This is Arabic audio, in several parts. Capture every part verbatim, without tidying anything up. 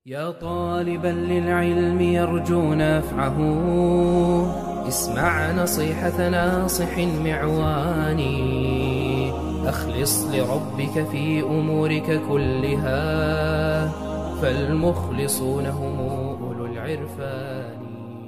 يا طالبا للعلم يرجو نفعه، اسمع نصيحة ناصح معوان. أخلص لربك في أمورك كلها، فالمخلصون هم أولو العرفان.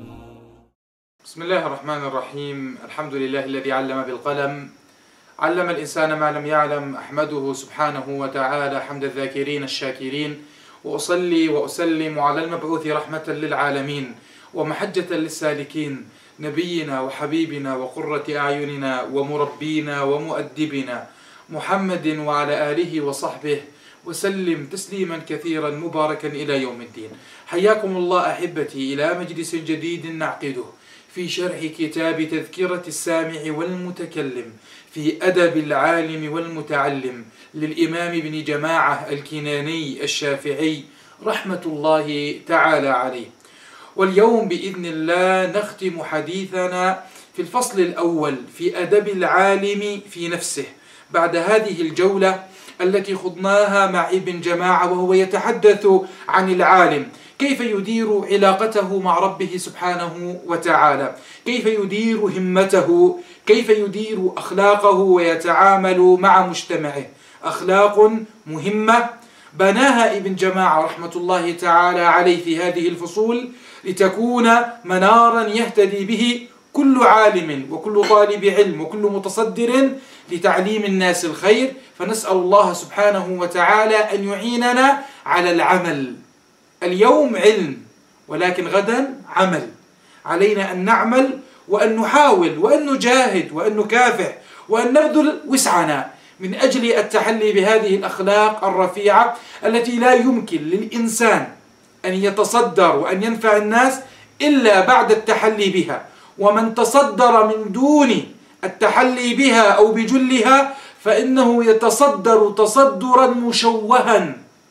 بسم الله الرحمن الرحيم. الحمد لله الذي علم بالقلم، علم الإنسان ما لم يعلم. أحمده سبحانه وتعالى حمد الذاكرين الشاكرين، وأصلي وأسلم على المبعوث رحمة للعالمين ومحجة للسالكين، نبينا وحبيبنا وقرة أعيننا ومربينا ومؤدبنا محمد وعلى آله وصحبه وسلم تسليما كثيرا مباركا إلى يوم الدين. حياكم الله أحبتي إلى مجلس جديد نعقده في شرح كتاب تذكرة السامع والمتكلم في أدب العالم والمتعلم للإمام ابن جماعة الكناني الشافعي رحمة الله تعالى عليه. واليوم بإذن الله نختم حديثنا في الفصل الأول في أدب العالم في نفسه، بعد هذه الجولة التي خضناها مع ابن جماعة وهو يتحدث عن العالم، كيف يدير علاقته مع ربه سبحانه وتعالى، كيف يدير همته، كيف يدير أخلاقه ويتعامل مع مجتمعه. أخلاق مهمة بناها ابن جماعة رحمة الله تعالى عليه في هذه الفصول لتكون منارا يهتدي به كل عالم وكل طالب علم وكل متصدر لتعليم الناس الخير. فنسأل الله سبحانه وتعالى أن يعيننا على العمل. اليوم علم ولكن غدا عمل، علينا أن نعمل وأن نحاول وأن نجاهد وأن نكافح وأن نبذل وسعنا من أجل التحلي بهذه الأخلاق الرفيعة التي لا يمكن للإنسان أن يتصدر وأن ينفع الناس إلا بعد التحلي بها. ومن تصدر من دون التحلي بها أو بجلها فإنه يتصدر تصدرا مشوها،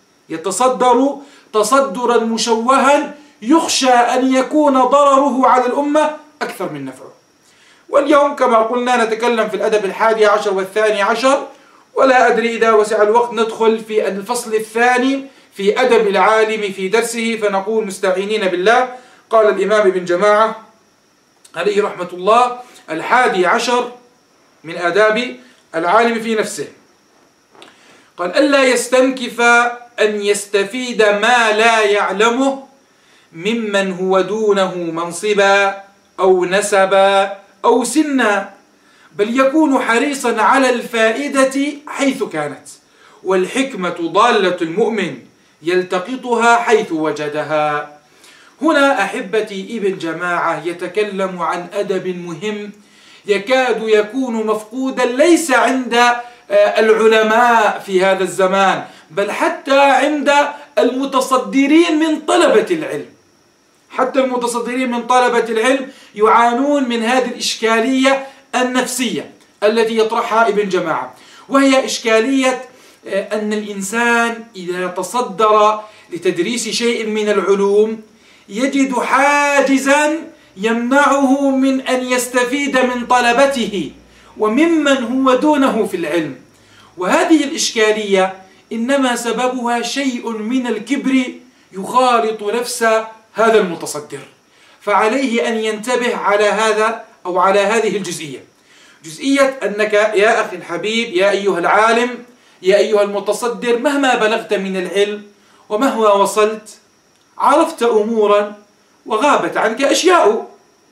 يتصدر تصدرا مشوها يخشى أن يكون ضرره على الأمة أكثر من نفعه. واليوم كما قلنا نتكلم في الأدب الحادي عشر والثاني عشر، ولا أدري إذا وسع الوقت ندخل في الفصل الثاني في أدب العالم في درسه، فنقول مستعينين بالله. قال الإمام ابن جماعة عليه رحمة الله: الحادي عشر من آداب العالم في نفسه، قال: ألا يستنكف أن يستفيد ما لا يعلمه ممن هو دونه منصبا أو نسبا أو سنا، بل يكون حريصا على الفائدة حيث كانت، والحكمة ضالة المؤمن يلتقطها حيث وجدها. هنا أحبتي ابن جماعة يتكلم عن أدب مهم يكاد يكون مفقودا ليس عند العلماء في هذا الزمان، بل حتى عند المتصدرين من طلبة العلم. حتى المتصدرين من طلبة العلم يعانون من هذه الإشكالية النفسية التي يطرحها ابن جماعة، وهي إشكالية أن الإنسان إذا تصدر لتدريس شيء من العلوم يجد حاجزا يمنعه من أن يستفيد من طلبته وممن هو دونه في العلم. وهذه الإشكالية إنما سببها شيء من الكبر يخالط نفس هذا المتصدر، فعليه أن ينتبه على هذا أو على هذه الجزئية، جزئية أنك يا أخي الحبيب، يا أيها العالم، يا أيها المتصدر، مهما بلغت من العلم ومهما وصلت عرفت أمورا وغابت عنك أشياء،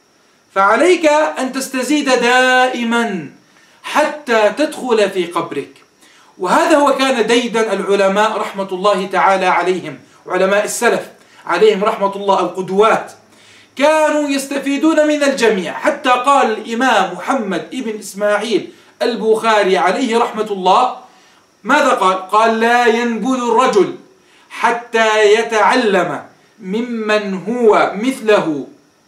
فعليك أن تستزيد دائما حتى تدخل في قبرك. وهذا هو كان ديدا العلماء رحمة الله تعالى عليهم، علماء السلف عليهم رحمة الله، القدوات، كانوا يستفيدون من الجميع. حتى قال الإمام محمد ابن إسماعيل البخاري عليه رحمة الله ماذا قال؟ قال: لا ينبذ الرجل حتى يتعلم ممن هو مثله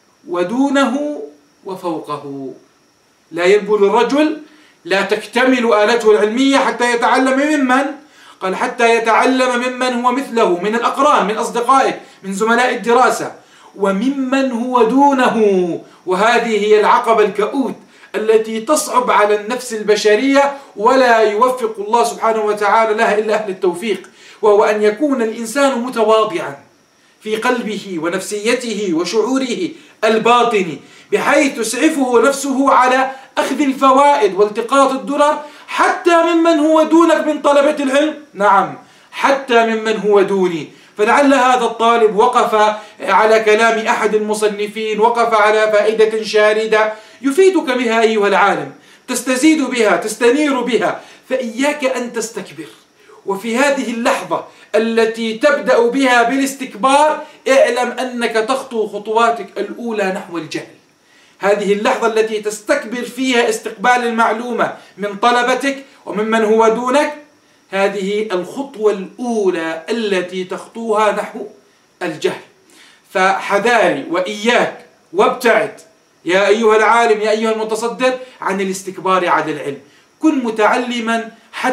ودونه وفوقه. لا ينبذ الرجل، لا تكتمل آلته العلمية حتى يتعلم ممن؟ قال: حتى يتعلم ممن هو مثله من الأقران، من أصدقائه، من زملاء الدراسة، وممن هو دونه. وهذه هي العقبة الكؤوت التي تصعب على النفس البشرية ولا يوفق الله سبحانه وتعالى لها إلا أهل التوفيق، وهو أن يكون الإنسان متواضعا في قلبه ونفسيته وشعوره الباطني، بحيث تسعفه نفسه على أخذ الفوائد والتقاط الدرر حتى ممن هو دونك من طلبة العلم. نعم، حتى ممن هو دوني. فلعل هذا الطالب وقف على كلام أحد المصنفين، وقف على فائدة شاردة يفيدك بها أيها العالم، تستزيد بها، تستنير بها، فإياك أن تستكبر. وفي هذه اللحظة التي تبدأ بها بالاستكبار اعلم أنك تخطو خطواتك الأولى نحو الجهل. هذه اللحظة التي تستكبر فيها استقبال المعلومة من طلبتك وممن هو دونك، هذه الخطوة الأولى التي تخطوها نحو الجهل. فحذاري وإياك وابتعد يا أيها العالم، يا أيها المتصدر، عن الاستكبار على العلم. كن متعلما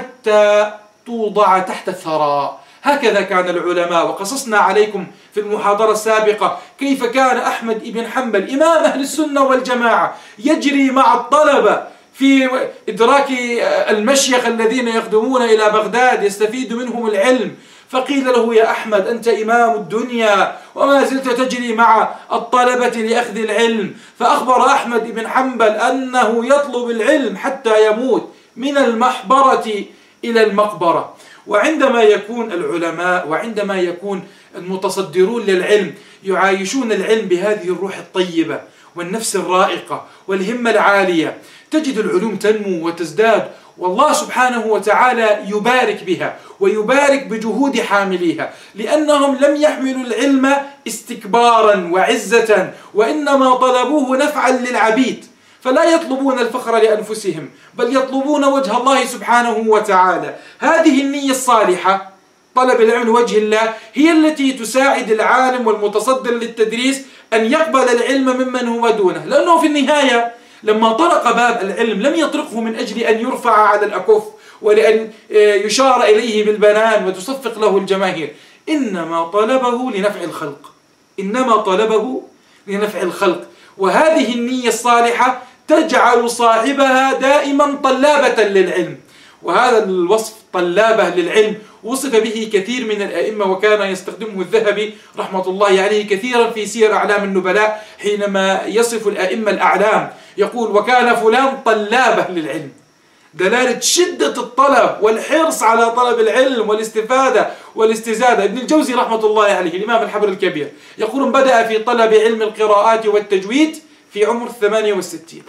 حتى توضع تحت الثرى. هكذا كان العلماء، وقصصنا عليكم في المحاضرة السابقة كيف كان أحمد بن حنبل إمام أهل السنة والجماعة يجري مع الطلبة في إدراك المشيخ الذين يقدمون إلى بغداد يستفيد منهم العلم، فقيل له يا أحمد أنت إمام الدنيا وما زلت تجري مع الطلبة لأخذ العلم. فأخبر أحمد بن حنبل أنه يطلب العلم حتى يموت من المحبرة إلى المقبرة. وعندما يكون العلماء وعندما يكون المتصدرون للعلم يعايشون العلم بهذه الروح الطيبة والنفس الرائقة والهمة العالية، تجد العلوم تنمو وتزداد، والله سبحانه وتعالى يبارك بها ويبارك بجهود حامليها، لأنهم لم يحملوا العلم استكبارا وعزة، وإنما طلبوه نفعا للعبيد، فلا يطلبون الفخر لأنفسهم بل يطلبون وجه الله سبحانه وتعالى. هذه النية الصالحة، طلب العلم لوجه الله، هي التي تساعد العالم والمتصدر للتدريس أن يقبل العلم ممن هو دونه، لأنه في النهاية لما طرق باب العلم لم يطرقه من أجل أن يرفع على الأكف ولأن يشار إليه بالبنان وتصفق له الجماهير، إنما طلبه لنفع الخلق، إنما طلبه لنفع الخلق. وهذه النية الصالحة تجعل صاحبها دائما طلابة للعلم. وهذا الوصف طلابة للعلم وصف به كثير من الأئمة، وكان يستخدمه الذهبي رحمة الله عليه كثيرا في سير أعلام النبلاء حينما يصف الأئمة الأعلام، يقول وكان فلان طلابة للعلم، دلالة شدة الطلب والحرص على طلب العلم والاستفادة والاستزادة. ابن الجوزي رحمة الله عليه الإمام الحبر الكبير يقول بدأ في طلب علم القراءات والتجويد في عمر ثمانية وستين.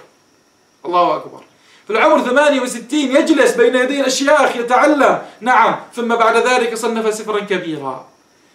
الله أكبر، في العمر ثمانية وستين يجلس بين يدي الأشياخ يتعلم، نعم، ثم بعد ذلك صنف سفرا كبيرا،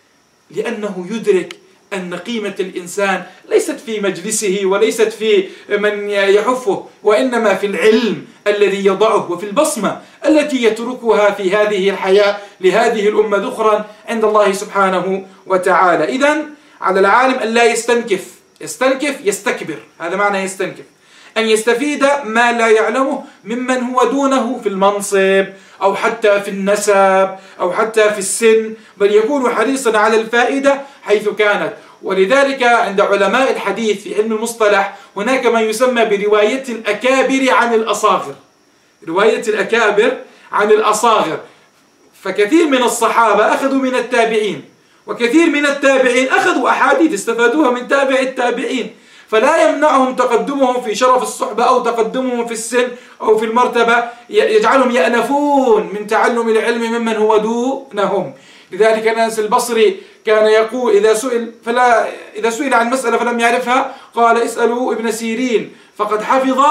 لأنه يدرك أن قيمة الإنسان ليست في مجلسه وليست في من يحفه، وإنما في العلم الذي يضعه وفي البصمة التي يتركها في هذه الحياة لهذه الأمة ذخرا عند الله سبحانه وتعالى. إذن على العالم أن لا يستنكف، يستنكف يستكبر، هذا معنى يستنكف، أن يستفيد ما لا يعلمه ممن هو دونه في المنصب أو حتى في النسب أو حتى في السن، بل يكون حريصا على الفائدة حيث كانت. ولذلك عند علماء الحديث في علم المصطلح هناك ما يسمى برواية الأكابر عن الأصاغر، رواية الأكابر عن الأصاغر. فكثير من الصحابة أخذوا من التابعين، وكثير من التابعين أخذوا أحاديث استفادوها من تابع التابعين، فلا يمنعهم تقدمهم في شرف الصحبة أو تقدمهم في السن أو في المرتبة يجعلهم يأنفون من تعلم العلم ممن هو دونهم. لذلك أنس البصري كان يقول إذا سئل فلا إذا سئل عن مسألة فلم يعرفها قال اسألوا ابن سيرين فقد حفظ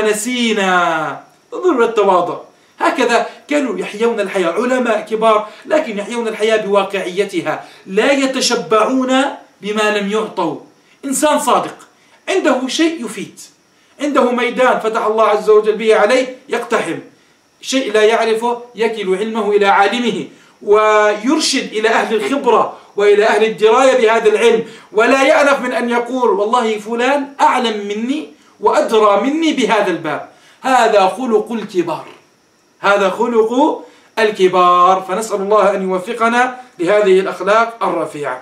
ونسينا. انظروا التواضع، هكذا كانوا يحيون الحياة، علماء كبار لكن يحيون الحياة بواقعيتها، لا يتشبعون بما لم يعطوا. إنسان صادق عنده شيء يفيد، عنده ميدان فتح الله عز وجل به عليه يقتحم، شيء لا يعرفه يكل علمه إلى عالمه ويرشد إلى أهل الخبرة وإلى أهل الدراية بهذا العلم، ولا يأنف من أن يقول والله فلان أعلم مني وأدرى مني بهذا الباب. هذا خلق الكبار، هذا خلق الكبار، فنسأل الله أن يوفقنا لهذه الأخلاق الرفيعة.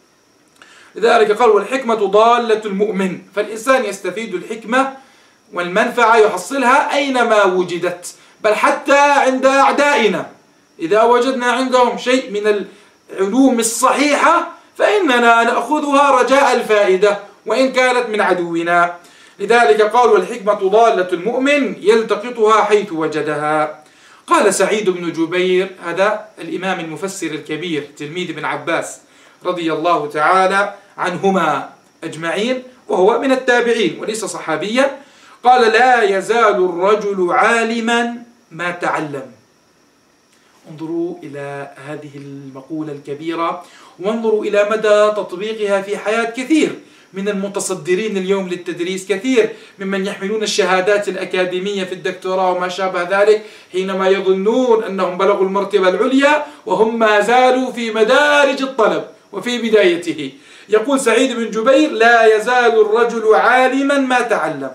لذلك قال والحكمة ضالة المؤمن، فالإنسان يستفيد الحكمة والمنفعة يحصلها أينما وجدت، بل حتى عند أعدائنا إذا وجدنا عندهم شيء من العلوم الصحيحة فإننا نأخذها رجاء الفائدة وإن كانت من عدونا. لذلك قال: والحكمة ضالة المؤمن يلتقطها حيث وجدها. قال سعيد بن جبير، هذا الإمام المفسر الكبير تلميذ ابن عباس رضي الله تعالى عنهما أجمعين، وهو من التابعين وليس صحابيا، قال: لا يزال الرجل عالما ما تعلم. انظروا إلى هذه المقولة الكبيرة، وانظروا إلى مدى تطبيقها في حياة كثير من المتصدرين اليوم للتدريس، كثير ممن يحملون الشهادات الأكاديمية في الدكتوراه وما شابه ذلك، حينما يظنون أنهم بلغوا المرتبة العليا وهم ما زالوا في مدارج الطلب وفي بدايته. يقول سعيد بن جبير: لا يزال الرجل عالما ما تعلم.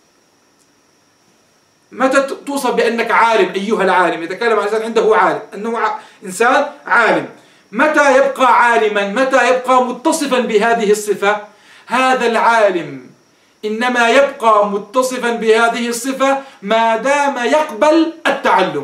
متى توصف بأنك عالم أيها العالم؟ يتكلم عن إنسان عنده عالم، أنه إنسان عالم. متى يبقى عالما؟ متى يبقى متصفا بهذه الصفة؟ هذا العالم إنما يبقى متصفا بهذه الصفة ما دام يقبل التعلم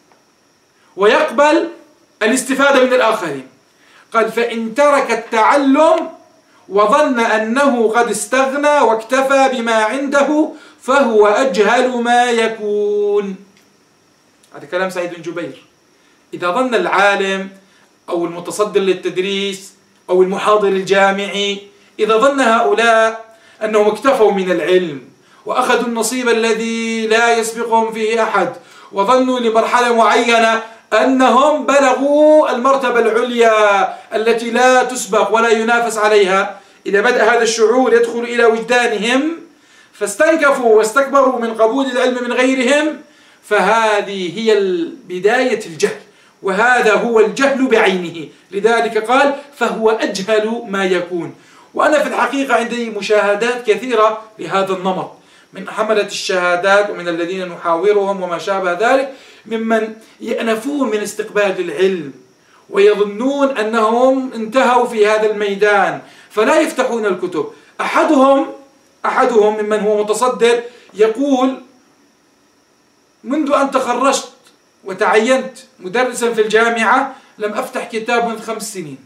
ويقبل الاستفادة من الآخرين. قال: فإن ترك التعلم وظن أنه قد استغنى واكتفى بما عنده فهو أجهل ما يكون. هذا كلام سعيد بن جبير. إذا ظن العالم أو المتصدر للتدريس أو المحاضر الجامعي، إذا ظن هؤلاء أنهم اكتفوا من العلم وأخذوا النصيب الذي لا يسبقهم فيه أحد، وظنوا لمرحلة معينة أنهم بلغوا المرتبة العليا التي لا تسبق ولا ينافس عليها، إذا بدأ هذا الشعور يدخل إلى وجدانهم فاستنكفوا واستكبروا من قبول العلم من غيرهم، فهذه هي بداية الجهل، وهذا هو الجهل بعينه. لذلك قال: فهو أجهل ما يكون. وأنا في الحقيقة عندي مشاهدات كثيرة لهذا النمط من حملة الشهادات ومن الذين نحاورهم وما شابه ذلك، ممن يأنفون من استقبال العلم ويظنون أنهم انتهوا في هذا الميدان فلا يفتحون الكتب. أحدهم أحدهم ممن هو متصدر يقول: منذ أن تخرجت وتعينت مدرسا في الجامعة لم أفتح كتاب من خمس سنين.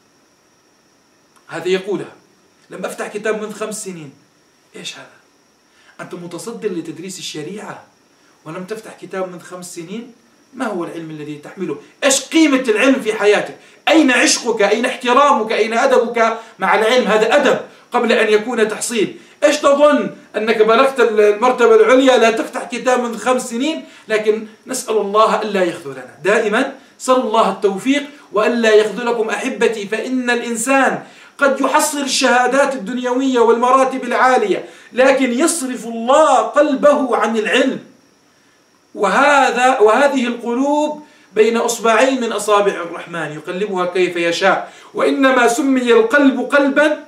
هذا يقولها: لم أفتح كتاب من خمس سنين. إيش هذا؟ أنت متصدر لتدريس الشريعة ولم تفتح كتاب من خمس سنين؟ ما هو العلم الذي تحمله؟ إيش قيمة العلم في حياتك؟ أين عشقك؟ أين احترامك؟ أين أدبك مع العلم؟ هذا أدب قبل أن يكون تحصيل. إيش تظن أنك بلغت المرتبة العليا لا تفتح كتاب من خمس سنين؟ لكن نسأل الله ألا يخذلنا دائما، سأل الله التوفيق وألا يخذلكم أحبتي، فإن الإنسان قد يحصل الشهادات الدنيوية والمراتب العالية لكن يصرف الله قلبه عن العلم، وهذا وهذه القلوب بين أصبعين من أصابع الرحمن يقلبها كيف يشاء، وإنما سمي القلب قلبا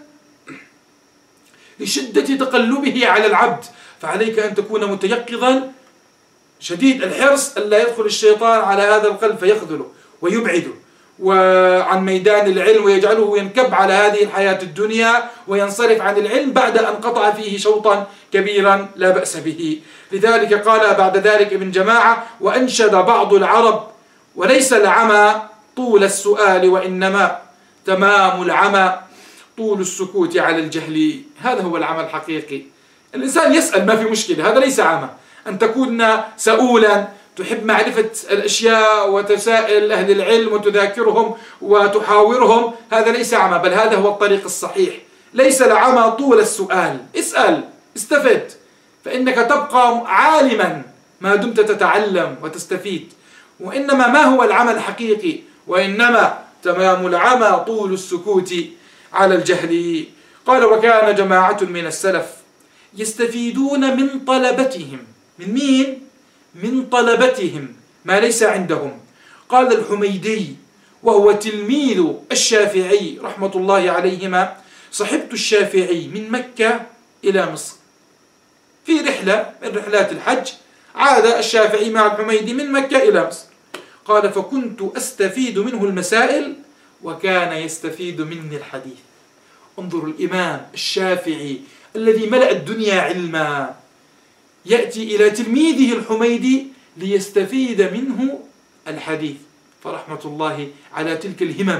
لشدة تقلبه على العبد. فعليك أن تكون متيقظا شديد الحرص ألا يدخل الشيطان على هذا القلب فيخذله ويبعده وعن ميدان العلم ويجعله ينكب على هذه الحياة الدنيا وينصرف عن العلم بعد أن قطع فيه شوطا كبيرا لا بأس به. لذلك قال بعد ذلك ابن جماعة: وأنشد بعض العرب: وليس العمى طول السؤال وإنما تمام العمى طول السكوت على الجهل. هذا هو العمى الحقيقي. الإنسان يسأل ما في مشكلة، هذا ليس عمى. أن تكون سؤولا تحب معرفة الأشياء وتسائل أهل العلم وتذاكرهم وتحاورهم، هذا ليس عمى، بل هذا هو الطريق الصحيح. ليس العمى طول السؤال، اسأل استفد، فإنك تبقى عالما ما دمت تتعلم وتستفيد. وإنما ما هو العمى الحقيقي؟ وإنما تمام العمى طول السكوت على الجهل. قال: وكان جماعة من السلف يستفيدون من طلبتهم. من مين؟ من طلبتهم ما ليس عندهم. قال الحميدي وهو تلميذ الشافعي رحمة الله عليهما: صحبت الشافعي من مكة إلى مصر في رحلة من رحلات الحج، عاد الشافعي مع الحميدي من مكة إلى مصر. قال: فكنت أستفيد منه المسائل وكان يستفيد مني الحديث. انظروا الإمام الشافعي الذي ملأ الدنيا علما يأتي إلى تلميذه الحميدي ليستفيد منه الحديث، فرحمة الله على تلك الهمم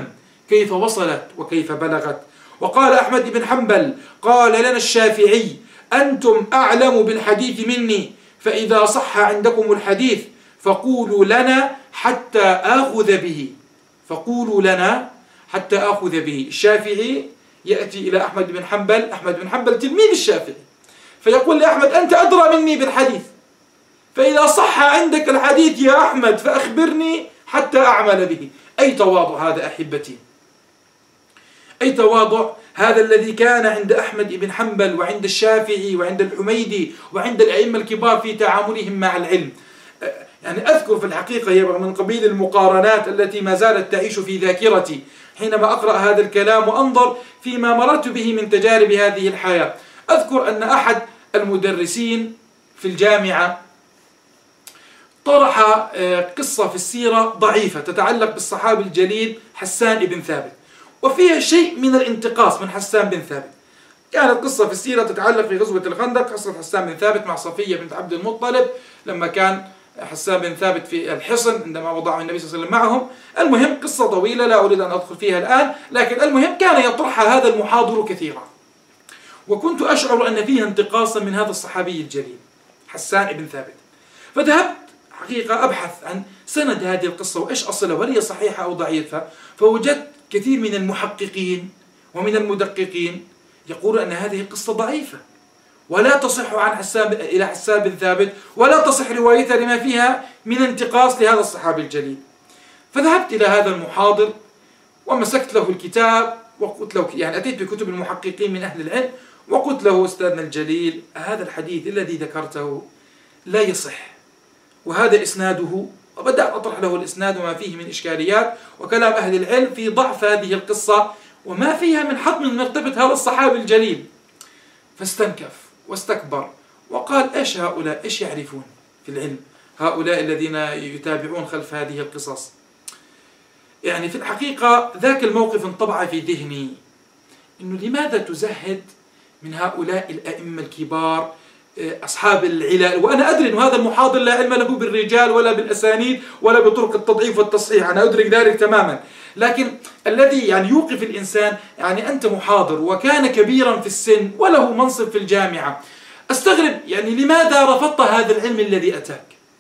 كيف وصلت وكيف بلغت. وقال أحمد بن حنبل: قال لنا الشافعي: أنتم أعلم بالحديث مني، فإذا صح عندكم الحديث فقولوا لنا حتى آخذ به. فقولوا لنا حتى آخذ به. الشافعي يأتي إلى أحمد بن حنبل، أحمد بن حنبل تلميذ الشافعي، فيقول لأحمد: أنت أدرى مني بالحديث، فإذا صح عندك الحديث يا أحمد فأخبرني حتى أعمل به. أي تواضع هذا أحبتي، أي تواضع هذا الذي كان عند أحمد بن حنبل وعند الشافعي وعند الحميدي وعند الأئمة الكبار في تعاملهم مع العلم. يعني أذكر في الحقيقة هي من قبيل المقارنات التي ما زالت تعيش في ذاكرتي حينما أقرأ هذا الكلام وأنظر فيما مررت به من تجارب هذه الحياة. أذكر أن أحد المدرسين في الجامعة طرح قصة في السيرة ضعيفة تتعلق بالصحابي الجليل حسان بن ثابت، وفيها شيء من الانتقاص من حسان بن ثابت. كانت قصة في السيرة تتعلق في غزوة الخندق، قصة حسان بن ثابت مع صفية بنت عبد المطلب لما كان حسان بن ثابت في الحصن عندما وضعه النبي صلى الله عليه وسلم معهم. المهم قصة طويلة لا أريد أن أدخل فيها الآن، لكن المهم كان يطرحها هذا المحاضر كثيرا، وكنت أشعر أن فيها انتقاصا من هذا الصحابي الجليل حسان بن ثابت. فذهبت حقيقة أبحث عن سند هذه القصة وإيش أصلها وهل هي صحيحة أو ضعيفة، فوجدت كثير من المحققين ومن المدققين يقولون أن هذه القصة ضعيفة ولا تصح عن حسان إلى حسان بن ثابت، ولا تصح روايتها لما فيها من انتقاص لهذا الصحابي الجليل. فذهبت إلى هذا المحاضر ومسكت له الكتاب وقلت له، يعني أتيت بكتب المحققين من أهل العلم وقلت له: أستاذنا الجليل، هذا الحديث الذي ذكرته لا يصح وهذا إسناده. وبدأت أطرح له الإسناد وما فيه من إشكاليات وكلام أهل العلم في ضعف هذه القصة وما فيها من حط من مرتبة هذا الصحابي الجليل. فاستنكف واستكبر وقال: إيش هؤلاء إيش يعرفون في العلم، هؤلاء الذين يتابعون خلف هذه القصص. يعني في الحقيقة ذاك الموقف انطبع في ذهني إنه لماذا تزهد من هؤلاء الأئمة الكبار أصحاب العلل، وأنا أدري أن هذا المحاضر لا علم له بالرجال ولا بالأسانيد ولا بطرق التضعيف والتصحيح، أنا أدرك ذلك تماما، لكن الذي يعني يوقف الإنسان، يعني أنت محاضر وكان كبيرا في السن وله منصب في الجامعة، أستغرب يعني لماذا رفضت هذا العلم الذي أتاك؟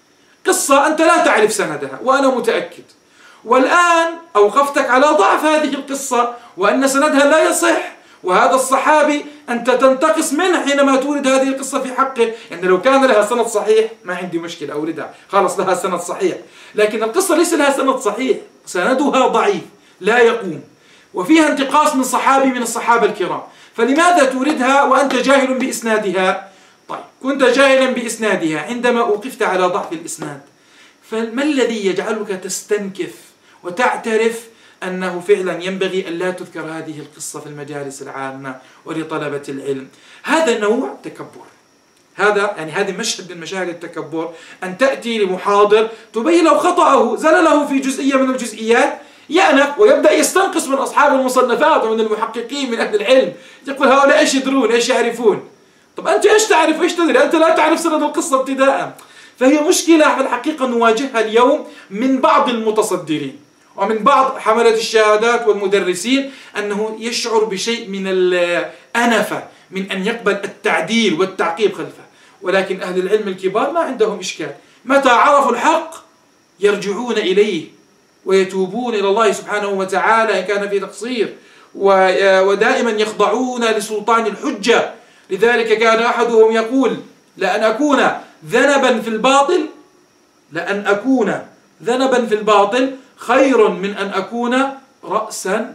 قصة أنت لا تعرف سندها وأنا متأكد، والآن أوقفتك على ضعف هذه القصة وأن سندها لا يصح، وهذا الصحابي أنت تنتقص منه حينما تورد هذه القصة في حقه. يعني لو كان لها سند صحيح ما عندي مشكلة أوردها، خلاص لها سند صحيح، لكن القصة ليس لها سند صحيح، سندها ضعيف لا يقوم وفيها انتقاص من صحابي من الصحابة الكرام، فلماذا توردها وأنت جاهل بإسنادها؟ طيب كنت جاهلا بإسنادها عندما أوقفت على ضعف الإسناد، فما الذي يجعلك تستنكف وتعترف أنه فعلا ينبغي أن لا تذكر هذه القصة في المجالس العامة ولطلبة العلم؟ هذا نوع تكبر، هذا يعني هذه مشهد من مشاهد التكبر، أن تأتي لمحاضر تبين له خطأه زلله في جزئية من الجزئيات يأنف ويبدأ يستنقص من أصحاب المصنفات ومن المحققين من أهل العلم، يقول هؤلاء إيش يدرون إيش يعرفون؟ طب أنت إيش تعرف إيش تدري؟ أنت لا تعرف سند القصة ابتداء. فهي مشكلة في الحقيقة نواجهها اليوم من بعض المتصدرين ومن بعض حملة الشهادات والمدرسين، أنه يشعر بشيء من الأنفة من أن يقبل التعديل والتعقيب خلفه، ولكن أهل العلم الكبار ما عندهم إشكال، متى عرفوا الحق يرجعون إليه ويتوبون إلى الله سبحانه وتعالى إن كان في تقصير، ودائما يخضعون لسلطان الحجة. لذلك كان أحدهم يقول: لأن أكون ذنبا في الباطل لأن أكون ذنبا في الباطل خير من أن أكون رأسا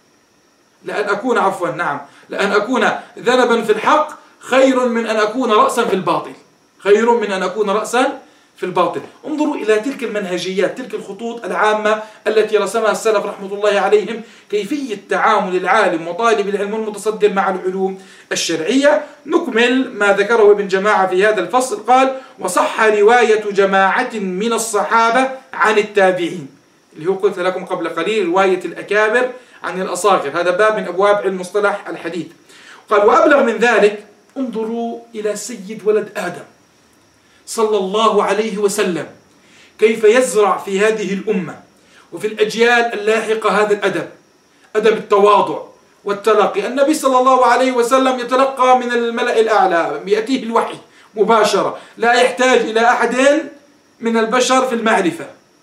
لأن أكون عفوا نعم لأن أكون ذنبا في الحق خير من أن أكون رأسا في الباطل خير من أن أكون رأسا في الباطل. انظروا إلى تلك المنهجيات، تلك الخطوط العامة التي رسمها السلف رحمة الله عليهم، كيفية تعامل العالم وطالب العلم المتصدر مع العلوم الشرعية. نكمل ما ذكره ابن جماعة في هذا الفصل، قال: وصح رواية جماعة من الصحابة عن التابعين، اللي هو قلت لكم قبل قليل رواية الأكابر عن الأصاغر، هذا باب من أبواب علم مصطلح الحديث. قال: وأبلغ من ذلك، انظروا إلى سيد ولد آدم صلى الله عليه وسلم كيف يزرع في هذه الأمة وفي الأجيال اللاحقة هذا الأدب، أدب التواضع والتلقي. النبي صلى الله عليه وسلم يتلقى من الملأ الأعلى، يأتيه الوحي مباشرة، لا يحتاج إلى أحد من البشر في المعرفة.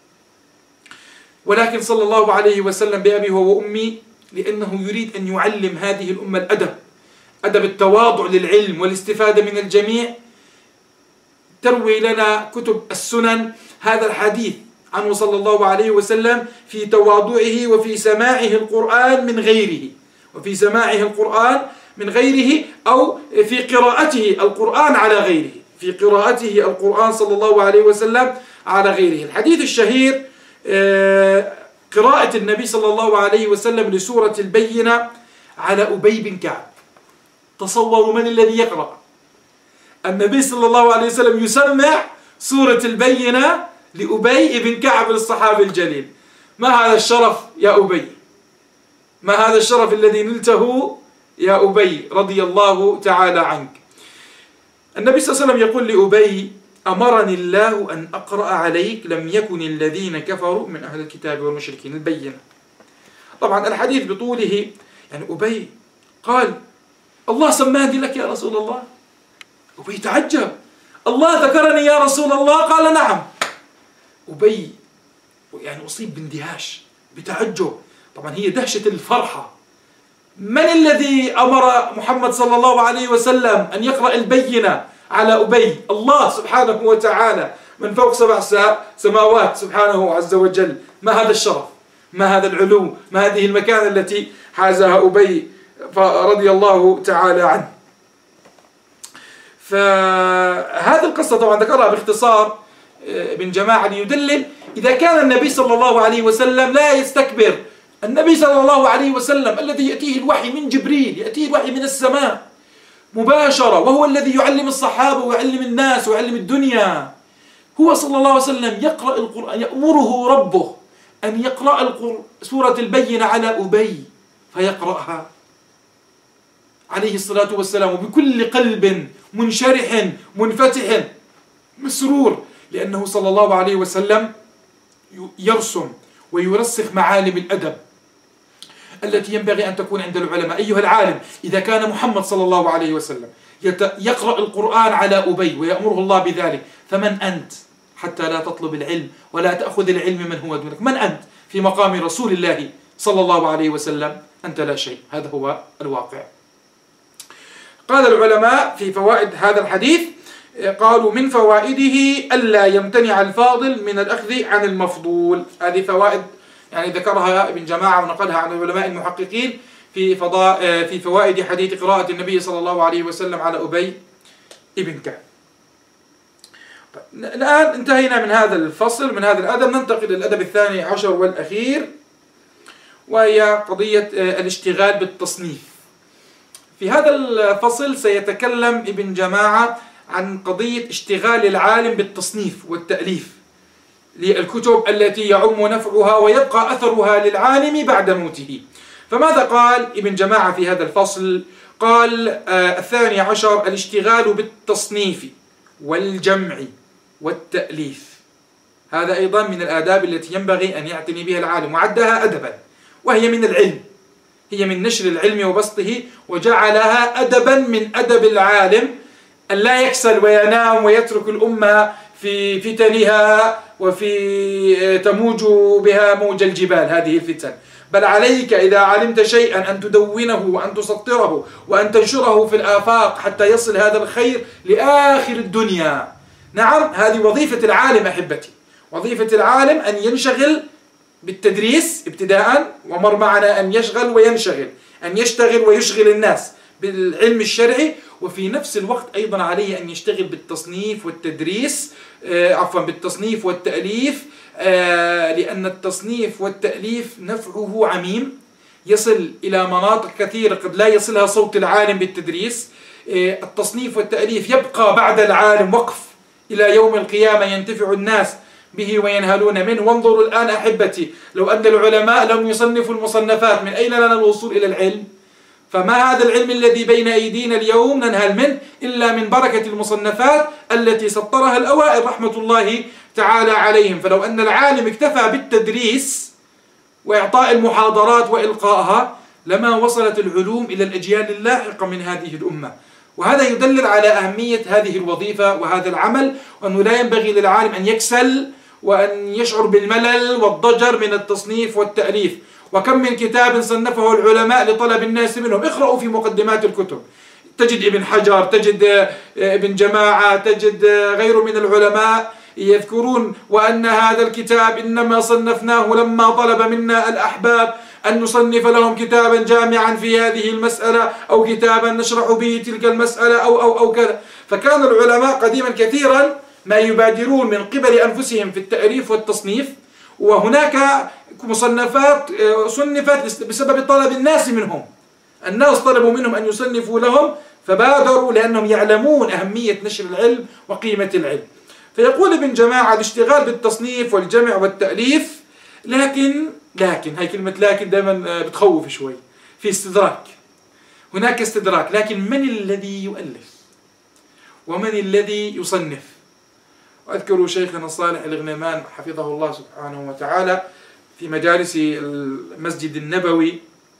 ولكن صلى الله عليه وسلم بأبي هو وأمي لأنه يريد أن يعلم هذه الأمة الأدب، أدب التواضع للعلم والاستفادة من الجميع. تروي لنا كتب السنن هذا الحديث عنه صلى الله عليه وسلم في تواضعه وفي سماعه القرآن من غيره، وفي سماعه القرآن من غيره أو في قراءته القرآن على غيره، في قراءته القرآن صلى الله عليه وسلم على غيره. الحديث الشهير قراءة النبي صلى الله عليه وسلم لسورة البينة على أبي بن كعب. تصوروا من الذي يقرأ؟ النبي صلى الله عليه وسلم يسمع سورة البينة لأبي بن كعب الصحابي الجليل. ما هذا الشرف يا أبي؟ ما هذا الشرف الذي نلته يا أبي رضي الله تعالى عنك؟ النبي صلى الله عليه وسلم يقول لأبي: أمرني الله أن أقرأ عليك لم يكن الذين كفروا من أهل الكتاب والمشركين. البينة. طبعا الحديث بطوله، يعني أبي قال: الله سماني لك يا رسول الله. أبي تعجب: الله ذكرني يا رسول الله؟ قال: نعم. أبي يعني أصيب باندهاش بتعجب. طبعا هي دهشة الفرحة. من الذي أمر محمد صلى الله عليه وسلم أن يقرأ البينة على أبي؟ الله سبحانه وتعالى من فوق سبع سماوات سبحانه عز وجل. ما هذا الشرف؟ ما هذا العلو؟ ما هذه المكانة التي حازها أبي رضي الله تعالى عنه؟ فهذه القصة طبعا ذكرها باختصار ابن جماعة ليدلل إذا كان النبي صلى الله عليه وسلم لا يستكبر. النبي صلى الله عليه وسلم الذي يأتيه الوحي من جبريل، يأتيه الوحي من السماء مباشرة، وهو الذي يعلم الصحابة ويعلم الناس ويعلم الدنيا. هو صلى الله عليه وسلم يقرأ القرآن، يأمره ربه أن يقرأ سورة البينة على أبي فيقرأها عليه الصلاة والسلام بكل قلب منشرح منفتح مسرور، لأنه صلى الله عليه وسلم يرسم ويرسخ معالم الأدب التي ينبغي أن تكون عند العلماء. أيها العالم، إذا كان محمد صلى الله عليه وسلم يقرأ القرآن على أبي ويأمره الله بذلك، فمن أنت حتى لا تطلب العلم ولا تأخذ العلم من هو دونك؟ من أنت في مقام رسول الله صلى الله عليه وسلم؟ أنت لا شيء. هذا هو الواقع. قال العلماء في فوائد هذا الحديث، قالوا: من فوائده ألا يمتنع الفاضل من الأخذ عن المفضول. هذه فوائد يعني ذكرها ابن جماعة ونقلها عن العلماء المحققين في فضاء في فوائد حديث قراءة النبي صلى الله عليه وسلم على أبي ابن كعب. الآن انتهينا من هذا الفصل، من هذا الأدب. ننتقل إلى الأدب الثاني عشر والأخير، وهي قضية الاشتغال بالتصنيف. في هذا الفصل سيتكلم ابن جماعة عن قضية اشتغال العالم بالتصنيف والتأليف للكتب التي يعم نفعها ويبقى أثرها للعالم بعد موته. فماذا قال ابن جماعة في هذا الفصل؟ قال آه الثاني عشر: الاشتغال بالتصنيف والجمع والتأليف. هذا أيضا من الآداب التي ينبغي أن يعتني بها العالم، وعدها أدبا، وهي من العلم، هي من نشر العلم وبسطه، وجعلها أدبا من أدب العالم أن لا يكسل وينام ويترك الأمة في فتنها وفي تموج بها موج الجبال هذه الفتن، بل عليك إذا علمت شيئا أن تدونه وأن تسطره وأن تنشره في الآفاق حتى يصل هذا الخير لآخر الدنيا. نعم، هذه وظيفة العالم أحبتي. وظيفة العالم أن ينشغل بالتدريس ابتداء، ومر معنا أن يشغل وينشغل، أن يشتغل ويشغل الناس بالعلم الشرعي، وفي نفس الوقت أيضا عليه أن يشتغل بالتصنيف والتدريس آه عفوا بالتصنيف والتأليف، آه لأن التصنيف والتأليف نفعه عميم، يصل إلى مناطق كثيرة قد لا يصلها صوت العالم بالتدريس. آه التصنيف والتأليف يبقى بعد العالم وقف إلى يوم القيامة ينتفع الناس به وينهلون منه. وانظروا الآن أحبتي، لو أن العلماء لم يصنفوا المصنفات، من أين لنا الوصول إلى العلم؟ فما هذا العلم الذي بين أيدينا اليوم ننهل منه إلا من بركة المصنفات التي سطرها الأوائل رحمة الله تعالى عليهم. فلو أن العالم اكتفى بالتدريس وإعطاء المحاضرات وإلقائها لما وصلت العلوم إلى الأجيال اللاحقة من هذه الأمة. وهذا يدلل على أهمية هذه الوظيفة وهذا العمل، وأنه لا ينبغي للعالم أن يكسل وأن يشعر بالملل والضجر من التصنيف والتأليف. وكم من كتاب صنفه العلماء لطلب الناس منهم. اقرأوا في مقدمات الكتب، تجد ابن حجر، تجد ابن جماعة، تجد غيره من العلماء يذكرون وأن هذا الكتاب إنما صنفناه لما طلب منا الأحباب أن نصنف لهم كتابا جامعا في هذه المسألة، أو كتابا نشرح به تلك المسألة، أو أو أو كذا. فكان العلماء قديما كثيرا ما يبادرون من قبل أنفسهم في التأليف والتصنيف، وهناك مصنفات صنفت بسبب طلب الناس منهم. الناس طلبوا منهم أن يصنفوا لهم فبادروا، لأنهم يعلمون أهمية نشر العلم وقيمة العلم. فيقول ابن جماعة الاشتغال بالتصنيف والجمع والتأليف، لكن لكن هاي كلمة لكن دائما بتخوف شوي، في استدراك، هناك استدراك. لكن من الذي يؤلف ومن الذي يصنف؟ وأذكر شيخنا الصالح الغنيمان حفظه الله سبحانه وتعالى في مجالس المسجد النبوي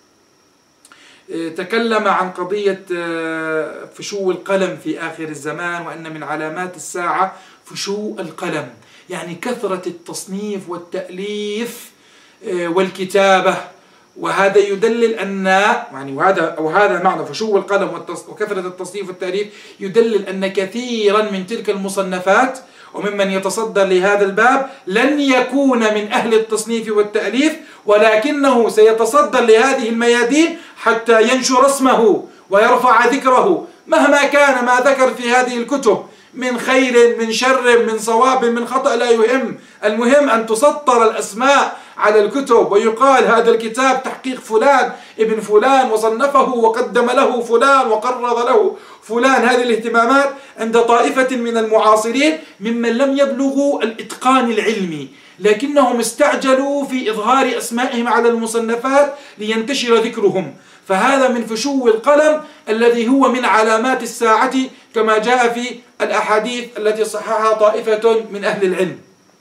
تكلم عن قضية فشو القلم في آخر الزمان، وأن من علامات الساعة فشو القلم، يعني كثرة التصنيف والتأليف والكتابة. وهذا يدلل أن يعني وهذا وهذا معنى فشو القلم وكثرة التصنيف والتأليف، يدلل أن كثيرا من تلك المصنفات وممن يتصدر لهذا الباب لن يكون من أهل التصنيف والتأليف، ولكنه سيتصدر لهذه الميادين حتى ينشر اسمه ويرفع ذكره، مهما كان ما ذكر في هذه الكتب من خير من شر من صواب من خطأ لا يهم. المهم أن تسطر الأسماء على الكتب، ويقال هذا الكتاب تحقيق فلان ابن فلان وصنفه وقدم له فلان وقرض له فلان. هذه الاهتمامات عند طائفة من المعاصرين ممن لم يبلغوا الإتقان العلمي، لكنهم استعجلوا في إظهار أسمائهم على المصنفات لينتشر ذكرهم. فهذا من فشو القلم الذي هو من علامات الساعة كما جاء في الأحاديث التي صححها طائفة من أهل العلم.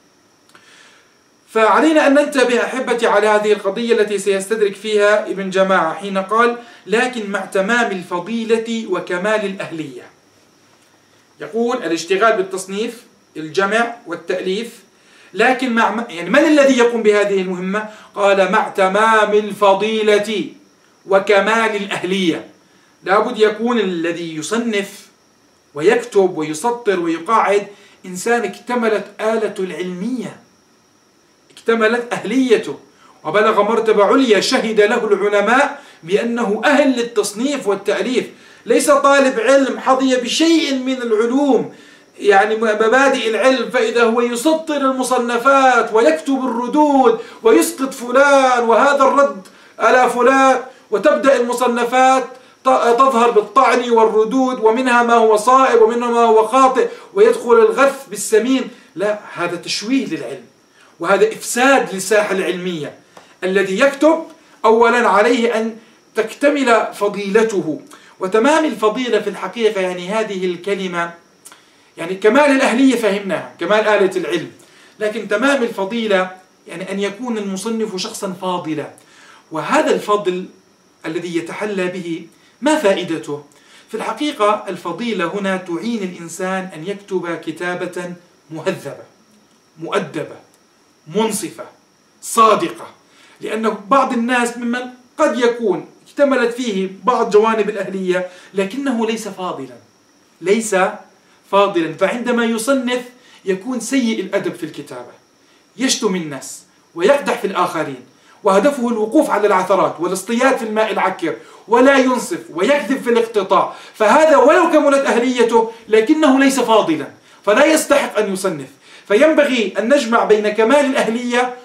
فعلينا أن ننتبه أحبتي على هذه القضية التي سيستدرك فيها ابن جماعة حين قال لكن مع تمام الفضيلة وكمال الأهلية. يقول الاشتغال بالتصنيف الجمع والتأليف، لكن مع يعني من الذي يقوم بهذه المهمة؟ قال مع تمام الفضيلة وكمال الأهلية. لابد يكون الذي يصنف ويكتب ويسطر ويقاعد إنسان اكتملت آلة العلمية، اكتملت أهليته وبلغ مرتبة عليا، شهد له العلماء بأنه أهل للتصنيف والتأليف، ليس طالب علم حظي بشيء من العلوم يعني مبادئ العلم فإذا هو يسطر المصنفات ويكتب الردود ويسقط فلان وهذا الرد على فلان، وتبدأ المصنفات تظهر بالطعن والردود، ومنها ما هو صائب ومنها ما هو خاطئ، ويدخل الغث بالسمين. لا، هذا تشويه للعلم، وهذا إفساد للساحة العلمية. الذي يكتب أولا عليه أن تكتمل فضيلته، وتمام الفضيلة في الحقيقة يعني هذه الكلمة يعني كمال الأهلية فهمناها، كمال آلة العلم، لكن تمام الفضيلة يعني أن يكون المصنف شخصا فاضلا. وهذا الفضل الذي يتحلى به ما فائدته؟ في الحقيقة الفضيلة هنا تعين الإنسان أن يكتب كتابة مهذبة مؤدبة منصفة صادقة، لأنه بعض الناس ممن قد يكون اكتملت فيه بعض جوانب الأهلية لكنه ليس فاضلا ليس فاضلا فعندما يصنف يكون سيء الأدب في الكتابة، يشتم الناس ويقدح في الآخرين، وهدفه الوقوف على العثرات والاصطياد في الماء العكر، ولا ينصف ويكذب في الاقتطاع. فهذا ولو كملت أهليته لكنه ليس فاضلا، فلا يستحق أن يصنف. فينبغي أن نجمع بين كمال الأهلية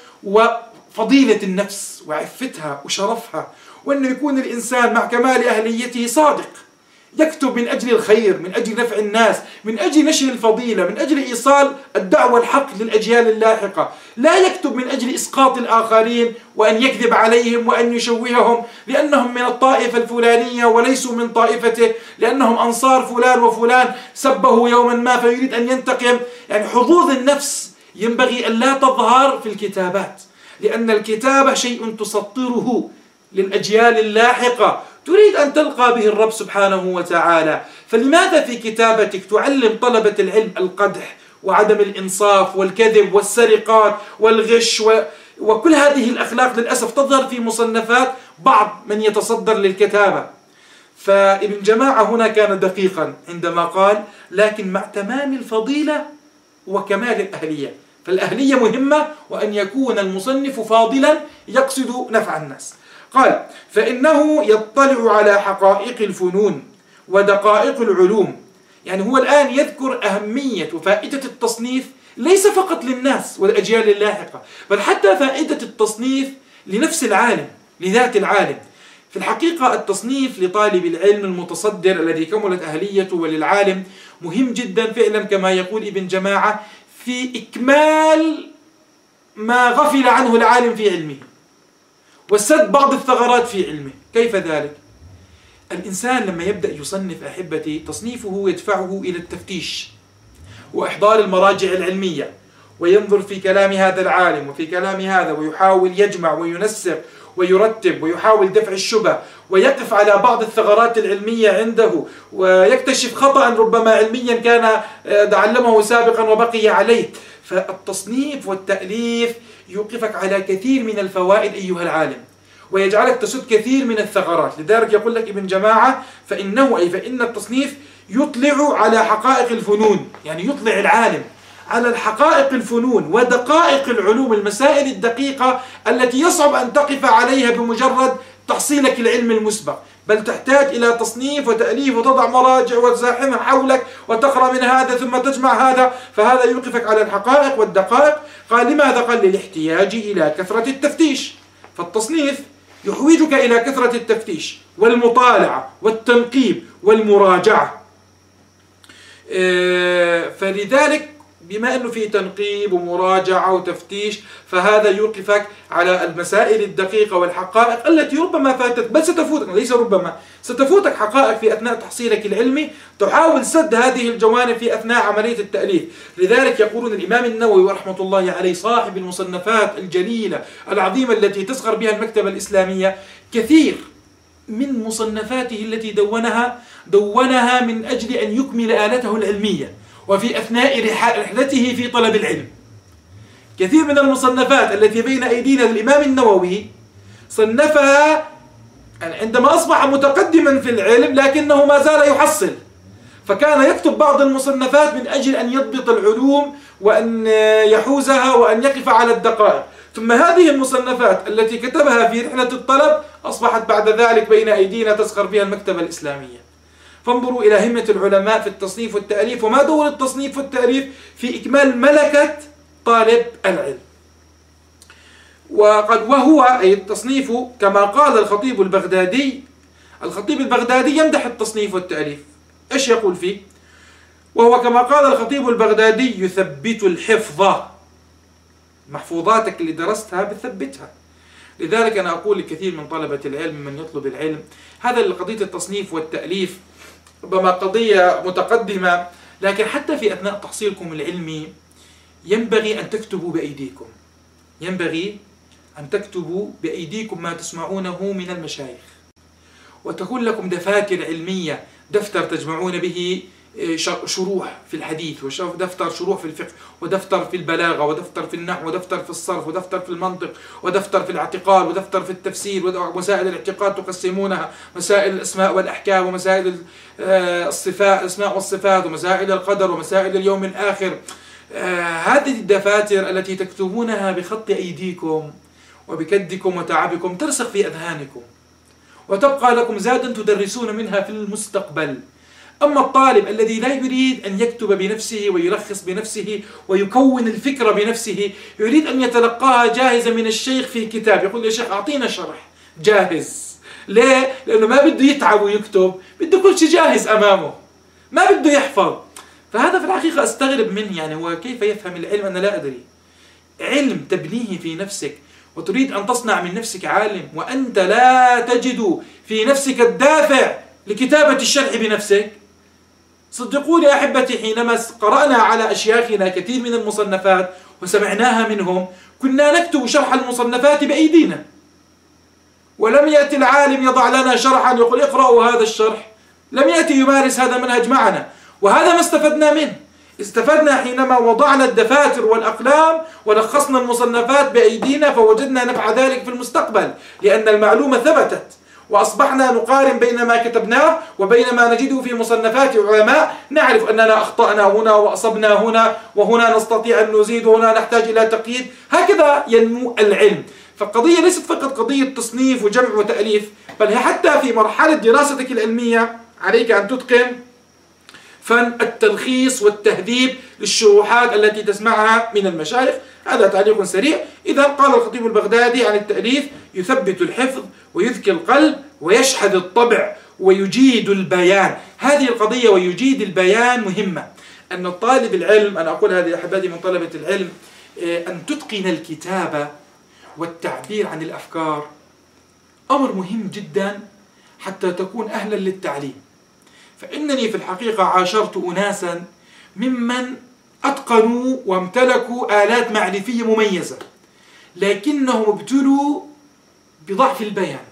وفضيلة النفس وعفتها وشرفها، وأنه يكون الإنسان مع كمال أهليته صادق، يكتب من أجل الخير، من أجل نفع الناس، من أجل نشر الفضيلة، من أجل إيصال الدعوة الحق للأجيال اللاحقة. لا يكتب من أجل إسقاط الآخرين وأن يكذب عليهم وأن يشوههم لأنهم من الطائفة الفلانية وليسوا من طائفته، لأنهم أنصار فلان وفلان سبه يوما ما فيريد أن ينتقم. يعني حظوظ النفس ينبغي أن لا تظهر في الكتابات، لأن الكتابة شيء تسطره للأجيال اللاحقة، تريد أن تلقى به الرب سبحانه وتعالى. فلماذا في كتابتك تعلم طلبة العلم القدح وعدم الإنصاف والكذب والسرقات والغش و... وكل هذه الأخلاق للأسف تظهر في مصنفات بعض من يتصدر للكتابة. فابن جماعة هنا كان دقيقا عندما قال: لكن مع تمام الفضيلة وكمال الأهلية. فالأهلية مهمة، وأن يكون المصنف فاضلا يقصد نفع الناس. قال: فإنه يطلع على حقائق الفنون ودقائق العلوم. يعني هو الآن يذكر أهمية وفائدة التصنيف ليس فقط للناس والأجيال اللاحقة، بل حتى فائدة التصنيف لنفس العالم، لذات العالم. في الحقيقة التصنيف لطالب العلم المتصدر الذي كملت أهليته وللعالم مهم جدا فعلا، كما يقول ابن جماعة، في إكمال ما غفل عنه العالم في علمه وسد بعض الثغرات في علمه. كيف ذلك؟ الإنسان لما يبدأ يصنف أحبتي، تصنيفه يدفعه إلى التفتيش وإحضار المراجع العلمية، وينظر في كلام هذا العالم وفي كلام هذا، ويحاول يجمع وينسق ويرتب ويحاول دفع الشبه، ويقف على بعض الثغرات العلمية عنده، ويكتشف خطأ ربما علميا كان تعلمه سابقا وبقي عليه. فالتصنيف والتأليف يوقفك على كثير من الفوائد أيها العالم، ويجعلك تسد كثير من الثغرات. لذلك يقول لك ابن جماعة: فإنه أي فإن التصنيف يطلع على حقائق الفنون، يعني يطلع العالم على الحقائق الفنون ودقائق العلوم، المسائل الدقيقة التي يصعب أن تقف عليها بمجرد تحصيلك العلم المسبق، بل تحتاج إلى تصنيف وتأليف وتضع مراجع وتزاحمها حولك وتقرأ من هذا ثم تجمع هذا، فهذا يوقفك على الحقائق والدقائق. قال: لماذا؟ قال: للاحتياج إلى كثرة التفتيش. فالتصنيف يحوجك إلى كثرة التفتيش والمطالعة والتنقيب والمراجعة. فلذلك بما أنه في تنقيب ومراجعة وتفتيش، فهذا يوقفك على المسائل الدقيقة والحقائق التي ربما فاتت، بل ستفوتك، ليس ربما، ستفوتك حقائق في أثناء تحصيلك العلمي، تحاول سد هذه الجوانب في أثناء عملية التأليف. لذلك يقولون الإمام النووي رحمة الله عليه، صاحب المصنفات الجليلة العظيمة التي تسخر بها المكتبة الإسلامية، كثير من مصنفاته التي دونها دونها من أجل أن يكمل آلته العلمية وفي أثناء رحلته في طلب العلم. كثير من المصنفات التي بين أيدينا للإمام النووي صنفها عندما أصبح متقدما في العلم، لكنه ما زال يحصل، فكان يكتب بعض المصنفات من أجل أن يضبط العلوم وأن يحوزها وأن يقف على الدقائق. ثم هذه المصنفات التي كتبها في رحلة الطلب أصبحت بعد ذلك بين أيدينا تسخر بها المكتبة الإسلامية. فانظروا إلى همة العلماء في التصنيف والتأليف، وما دور التصنيف والتأليف في إكمال ملكة طالب العلم. وقد وهو أي التصنيف كما قال الخطيب البغدادي. الخطيب البغدادي يمدح التصنيف والتأليف، إيش يقول فيه؟ وهو كما قال الخطيب البغدادي: يثبت الحفظ، محفوظاتك اللي درستها بثبتها. لذلك أنا أقول لكثير من طلبة العلم من يطلب العلم، هذا قضية التصنيف والتأليف ربما قضية متقدمة، لكن حتى في أثناء تحصيلكم العلمي ينبغي أن تكتبوا بأيديكم، ينبغي أن تكتبوا بأيديكم ما تسمعونه من المشايخ، وتكون لكم دفاتر علمية، دفتر تجمعون به شروح في الحديث، ودفتر شروح في الفقه، ودفتر في البلاغة، ودفتر في النحو، ودفتر في الصرف، ودفتر في المنطق، ودفتر في الاعتقاد، ودفتر في التفسير. ومسائل الاعتقاد تقسمونها مسائل الأسماء والأحكام، ومسائل الصفات الأسماء والصفات، ومسائل القدر، ومسائل اليوم الآخر. هذه الدفاتر التي تكتبونها بخط أيديكم وبكدكم وتعبكم ترسخ في أذهانكم، وتبقى لكم زادا تدرسون منها في المستقبل. أما الطالب الذي لا يريد أن يكتب بنفسه ويلخص بنفسه ويكون الفكرة بنفسه، يريد أن يتلقاها جاهزة من الشيخ في كتاب، يقول يا شيخ أعطينا شرح جاهز. ليه؟ لأنه ما بده يتعب ويكتب، بده كل شيء جاهز أمامه، ما بده يحفظ. فهذا في الحقيقة أستغرب منه، يعني هو كيف يفهم العلم؟ أنا لا أدري. علم تبنيه في نفسك وتريد أن تصنع من نفسك عالم، وأنت لا تجد في نفسك الدافع لكتابة الشرح بنفسك. صدقوني أحبتي، حينما قرأنا على أشياخنا كثير من المصنفات وسمعناها منهم كنا نكتب شرح المصنفات بأيدينا، ولم يأتي العالم يضع لنا شرحا يقول اقرأوا هذا الشرح، لم يأتي يمارس هذا المنهج معنا، وهذا ما استفدنا منه. استفدنا حينما وضعنا الدفاتر والأقلام ولخصنا المصنفات بأيدينا، فوجدنا نفع ذلك في المستقبل، لأن المعلومة ثبتت، وأصبحنا نقارن بين ما كتبناه وبين ما نجده في مصنفات علماء، نعرف أننا أخطأنا هنا وأصبنا هنا، وهنا نستطيع أن نزيد وهنا نحتاج إلى تقييد. هكذا ينمو العلم. فالقضية ليست فقط قضية تصنيف وجمع وتأليف، بل هي حتى في مرحلة دراستك العلمية عليك أن تتقن فن التلخيص والتهذيب للشروحات التي تسمعها من المشايخ. هذا تعليق سريع. إذا قال الخطيب البغدادي عن التأليف: يثبت الحفظ ويذكي القلب ويشحذ الطبع ويجيد البيان. هذه القضية ويجيد البيان مهمة، أن الطالب العلم، أنا أقول هذه أحبابي من طلبة العلم، أن تتقن الكتابة والتعبير عن الأفكار أمر مهم جدا حتى تكون أهلا للتعليم. فإنني في الحقيقة عاشرت أناسا ممن أتقنوا وامتلكوا آلات معرفية مميزة، لكنهم ابتلوا بضعف البيان،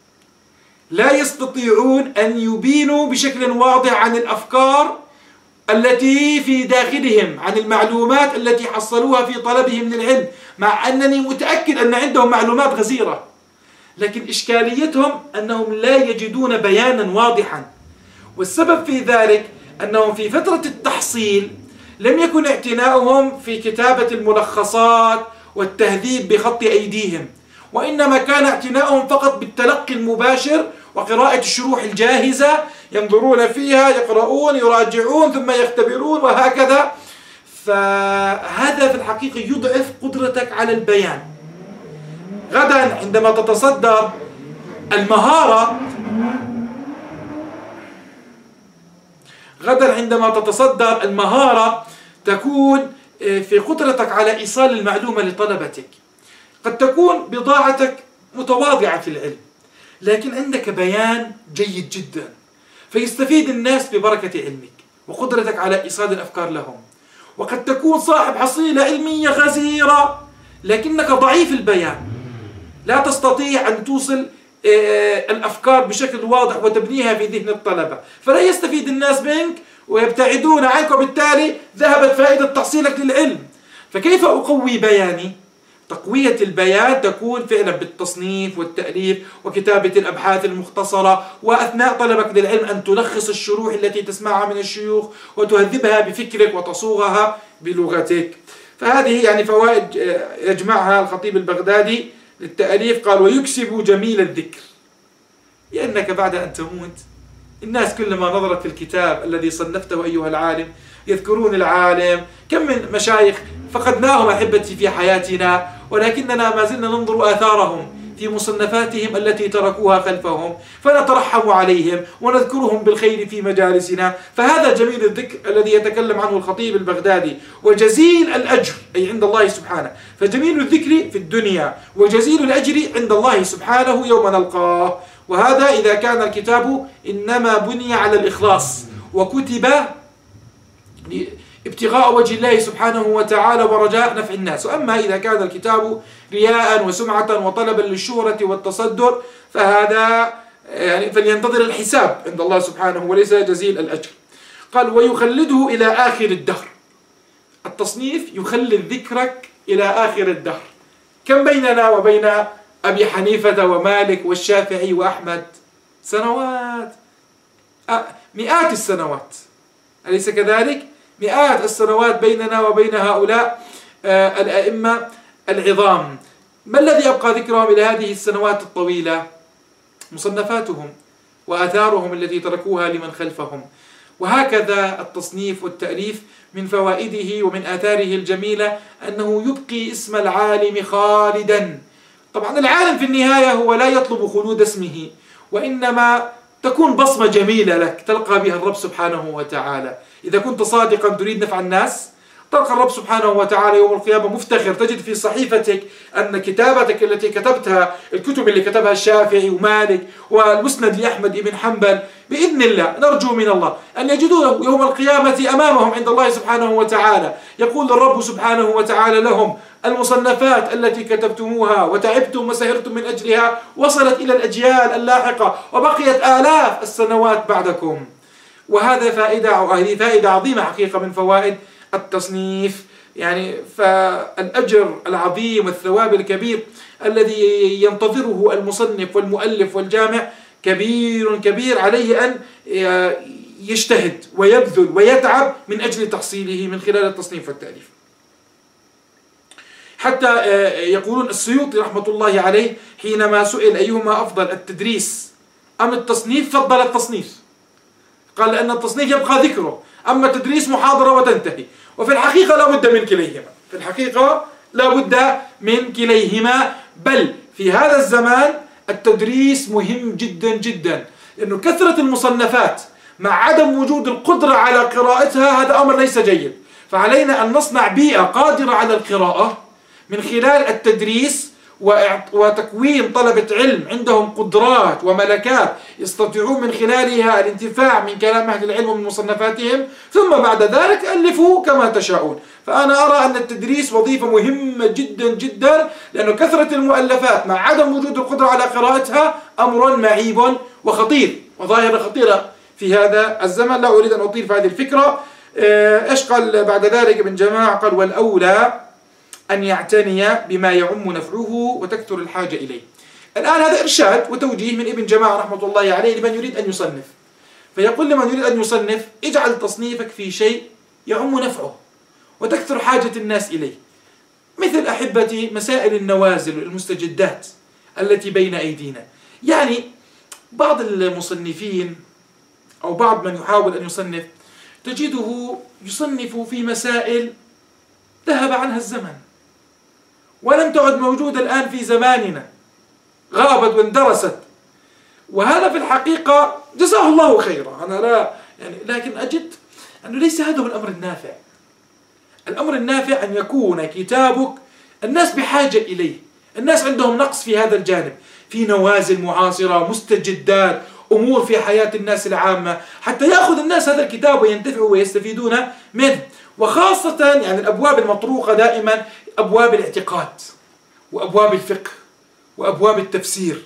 لا يستطيعون أن يبينوا بشكل واضح عن الأفكار التي في داخلهم، عن المعلومات التي حصلوها في طلبهم للعلم، مع أنني متأكد أن عندهم معلومات غزيرة، لكن إشكاليتهم أنهم لا يجدون بيانا واضحا. والسبب في ذلك أنهم في فترة التحصيل لم يكن اعتناؤهم في كتابة الملخصات والتهذيب بخط أيديهم، وإنما كان اعتناؤهم فقط بالتلقي المباشر وقراءة الشروح الجاهزة، ينظرون فيها، يقرؤون، يراجعون، ثم يختبرون، وهكذا. فهذا في الحقيقة يضعف قدرتك على البيان. غدا عندما تتصدر المهارة غدا عندما تتصدر المهارة تكون في قدرتك على إيصال المعلومة لطلبتك. قد تكون بضاعتك متواضعة في العلم، لكن عندك بيان جيد جدا، فيستفيد الناس ببركة علمك وقدرتك على إيصال الأفكار لهم. وقد تكون صاحب حصيلة علمية غزيرة، لكنك ضعيف البيان، لا تستطيع أن توصل الأفكار بشكل واضح وتبنيها في ذهن الطلبة، فلا يستفيد الناس منك ويبتعدون عنك، وبالتالي ذهبت فائدة تحصيلك للعلم. فكيف أقوي بياني؟ تقوية البيان تكون فعلا بالتصنيف والتأليف وكتابة الأبحاث المختصرة، وأثناء طلبك للعلم أن تلخص الشروح التي تسمعها من الشيوخ وتهذبها بفكرك وتصوغها بلغتك. فهذه يعني فوائد يجمعها الخطيب البغدادي للتأليف. قال: ويكسب جميل الذكر، لأنك بعد أن تموت الناس كلما نظرت في الكتاب الذي صنفته أيها العالم يذكرون العالم. كم من مشايخ فقدناهم أحبتي في حياتنا، ولكننا ما زلنا ننظر آثارهم في مصنفاتهم التي تركوها خلفهم، فنترحم عليهم ونذكرهم بالخير في مجالسنا. فهذا جميل الذكر الذي يتكلم عنه الخطيب البغدادي، وجزيل الأجر أي عند الله سبحانه. فجميل الذكر في الدنيا وجزيل الأجر عند الله سبحانه يوم نلقاه. وهذا إذا كان الكتاب إنما بني على الإخلاص وكتب ابتغاء وجه الله سبحانه وتعالى ورجاء نفع الناس. وأما إذا كان الكتاب رياء وسمعة وطلبا للشهرة والتصدر فهذا يعني فلينتظر الحساب عند الله سبحانه وليس جزيل الأجر. قال: ويخلده إلى آخر الدهر. التصنيف يخلد ذكرك إلى آخر الدهر. كم بيننا وبين أبي حنيفة ومالك والشافعي وأحمد؟ سنوات، مئات السنوات، أليس كذلك؟ مئات السنوات بيننا وبين هؤلاء الأئمة العظام. ما الذي أبقى ذكرهم إلى هذه السنوات الطويلة؟ مصنفاتهم وآثارهم التي تركوها لمن خلفهم. وهكذا التصنيف والتأليف من فوائده ومن آثاره الجميلة أنه يبقي اسم العالم خالدا. طبعا العالم في النهاية هو لا يطلب خلود اسمه، وإنما تكون بصمة جميلة لك تلقى بها الرب سبحانه وتعالى. إذا كنت صادقا تريد نفع الناس، تلقى الرب سبحانه وتعالى يوم القيامة مفتخر، تجد في صحيفتك أن كتابتك التي كتبتها، الكتب اللي كتبها الشافعي ومالك والمسند لأحمد بن حنبل، بإذن الله نرجو من الله أن يجدونه يوم القيامة أمامهم عند الله سبحانه وتعالى. يقول الرب سبحانه وتعالى لهم: المصنفات التي كتبتموها وتعبتم وسهرتم من أجلها وصلت إلى الأجيال اللاحقة وبقيت آلاف السنوات بعدكم. وهذا فائدة هذه فائدة عظيمة حقيقة من فوائد التصنيف، يعني فالأجر العظيم والثواب الكبير الذي ينتظره المصنف والمؤلف والجامع كبير كبير، عليه أن يجتهد ويبذل ويتعب من أجل تحصيله من خلال التصنيف والتأليف. حتى يقولون السيوطي رحمة الله عليه حينما سئل أيهما أفضل التدريس أم التصنيف فضل التصنيف، قال لأن التصنيف يبقى ذكره، أما التدريس محاضرة وتنتهي. وفي الحقيقة لا بد من كليهما، في الحقيقة لا بد من كليهما، بل في هذا الزمان التدريس مهم جدا جدا، لأنه كثرة المصنفات مع عدم وجود القدرة على قراءتها هذا أمر ليس جيد. فعلينا أن نصنع بيئة قادرة على القراءة من خلال التدريس وتكوين طلبة علم عندهم قدرات وملكات يستطيعون من خلالها الانتفاع من كلام أهل العلم ومن مصنفاتهم، ثم بعد ذلك ألفوا كما تشاءون. فأنا أرى أن التدريس وظيفة مهمة جدا جدا، لأنه كثرة المؤلفات مع عدم وجود القدرة على قراءتها أمر معيب وخطير وظاهرة خطيرة في هذا الزمن. لا أريد أن أطيل في هذه الفكرة. إيش قال بعد ذلك ابن جماعة؟ قال: والأولى أن يعتني بما يعم نفعه وتكثر الحاجة إليه. الآن هذا إرشاد وتوجيه من ابن جماعة رحمة الله عليه لمن يريد أن يصنف، فيقول لمن يريد أن يصنف: اجعل تصنيفك في شيء يعم نفعه وتكثر حاجة الناس إليه، مثل أحبتي مسائل النوازل والمستجدات التي بين أيدينا. يعني بعض المصنفين أو بعض من يحاول أن يصنف تجده يصنف في مسائل ذهب عنها الزمن ولم تعد موجودة الآن في زماننا، غابت واندرست. وهذا في الحقيقة جزاه الله خيرا، أنا لا يعني، لكن أجد أنه ليس هذا هو الأمر النافع. الأمر النافع أن يكون كتابك الناس بحاجة إليه، الناس عندهم نقص في هذا الجانب، في نوازل معاصرة، مستجدات، أمور في حياة الناس العامة، حتى يأخذ الناس هذا الكتاب وينتفعوا ويستفيدون منه. وخاصة يعني الأبواب المطروقة دائما أبواب الاعتقاد وأبواب الفقه وأبواب التفسير.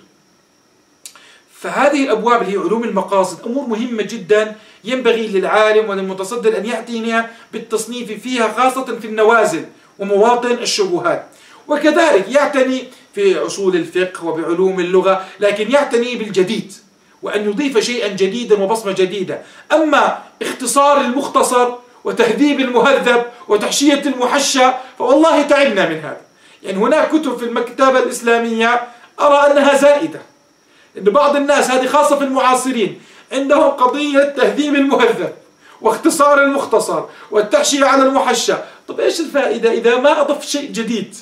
فهذه الأبواب اللي هي علوم المقاصد أمور مهمة جدا، ينبغي للعالم وللمتصدر أن يعتني بالتصنيف فيها، خاصة في النوازل ومواطن الشبهات. وكذلك يعتني في أصول الفقه وبعلوم اللغة، لكن يعتني بالجديد وأن يضيف شيئا جديدا وبصمة جديدة. أما اختصار المختصر وتهذيب المهذب وتحشية المحشى فوالله تعبنا من هذا. يعني هناك كتب في المكتبة الإسلامية أرى أنها زائدة، إن بعض الناس هذه خاصة في المعاصرين عندهم قضية تهذيب المهذب واختصار المختصر والتحشية على المحشى. طب إيش الفائدة إذا ما أضف شيء جديد؟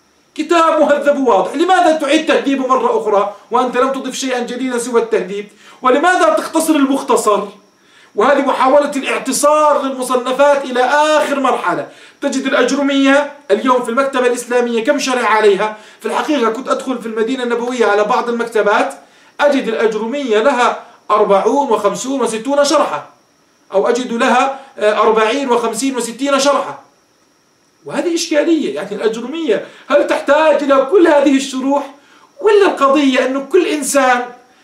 كتاب مهذب واضح، لماذا تعيد تهذيبه مرة أخرى وأنت لم تضف شيئا جديدا سوى التهذيب؟ ولماذا تختصر المختصر؟ وهذه محاولة الاعتصار للمصنفات إلى آخر مرحلة. تجد الأجرمية اليوم في المكتبة الإسلامية كم شرع عليها؟ في الحقيقة كنت أدخل في المدينة النبوية على بعض المكتبات أجد الأجرمية لها أربعون وخمسون وستون شرحة، أو أجد لها أربعين وخمسين وستين شرحة. وهذه إشكالية. يعني الأجرمية هل تحتاج إلى كل هذه الشروح؟ ولا القضية أنه كل إنسان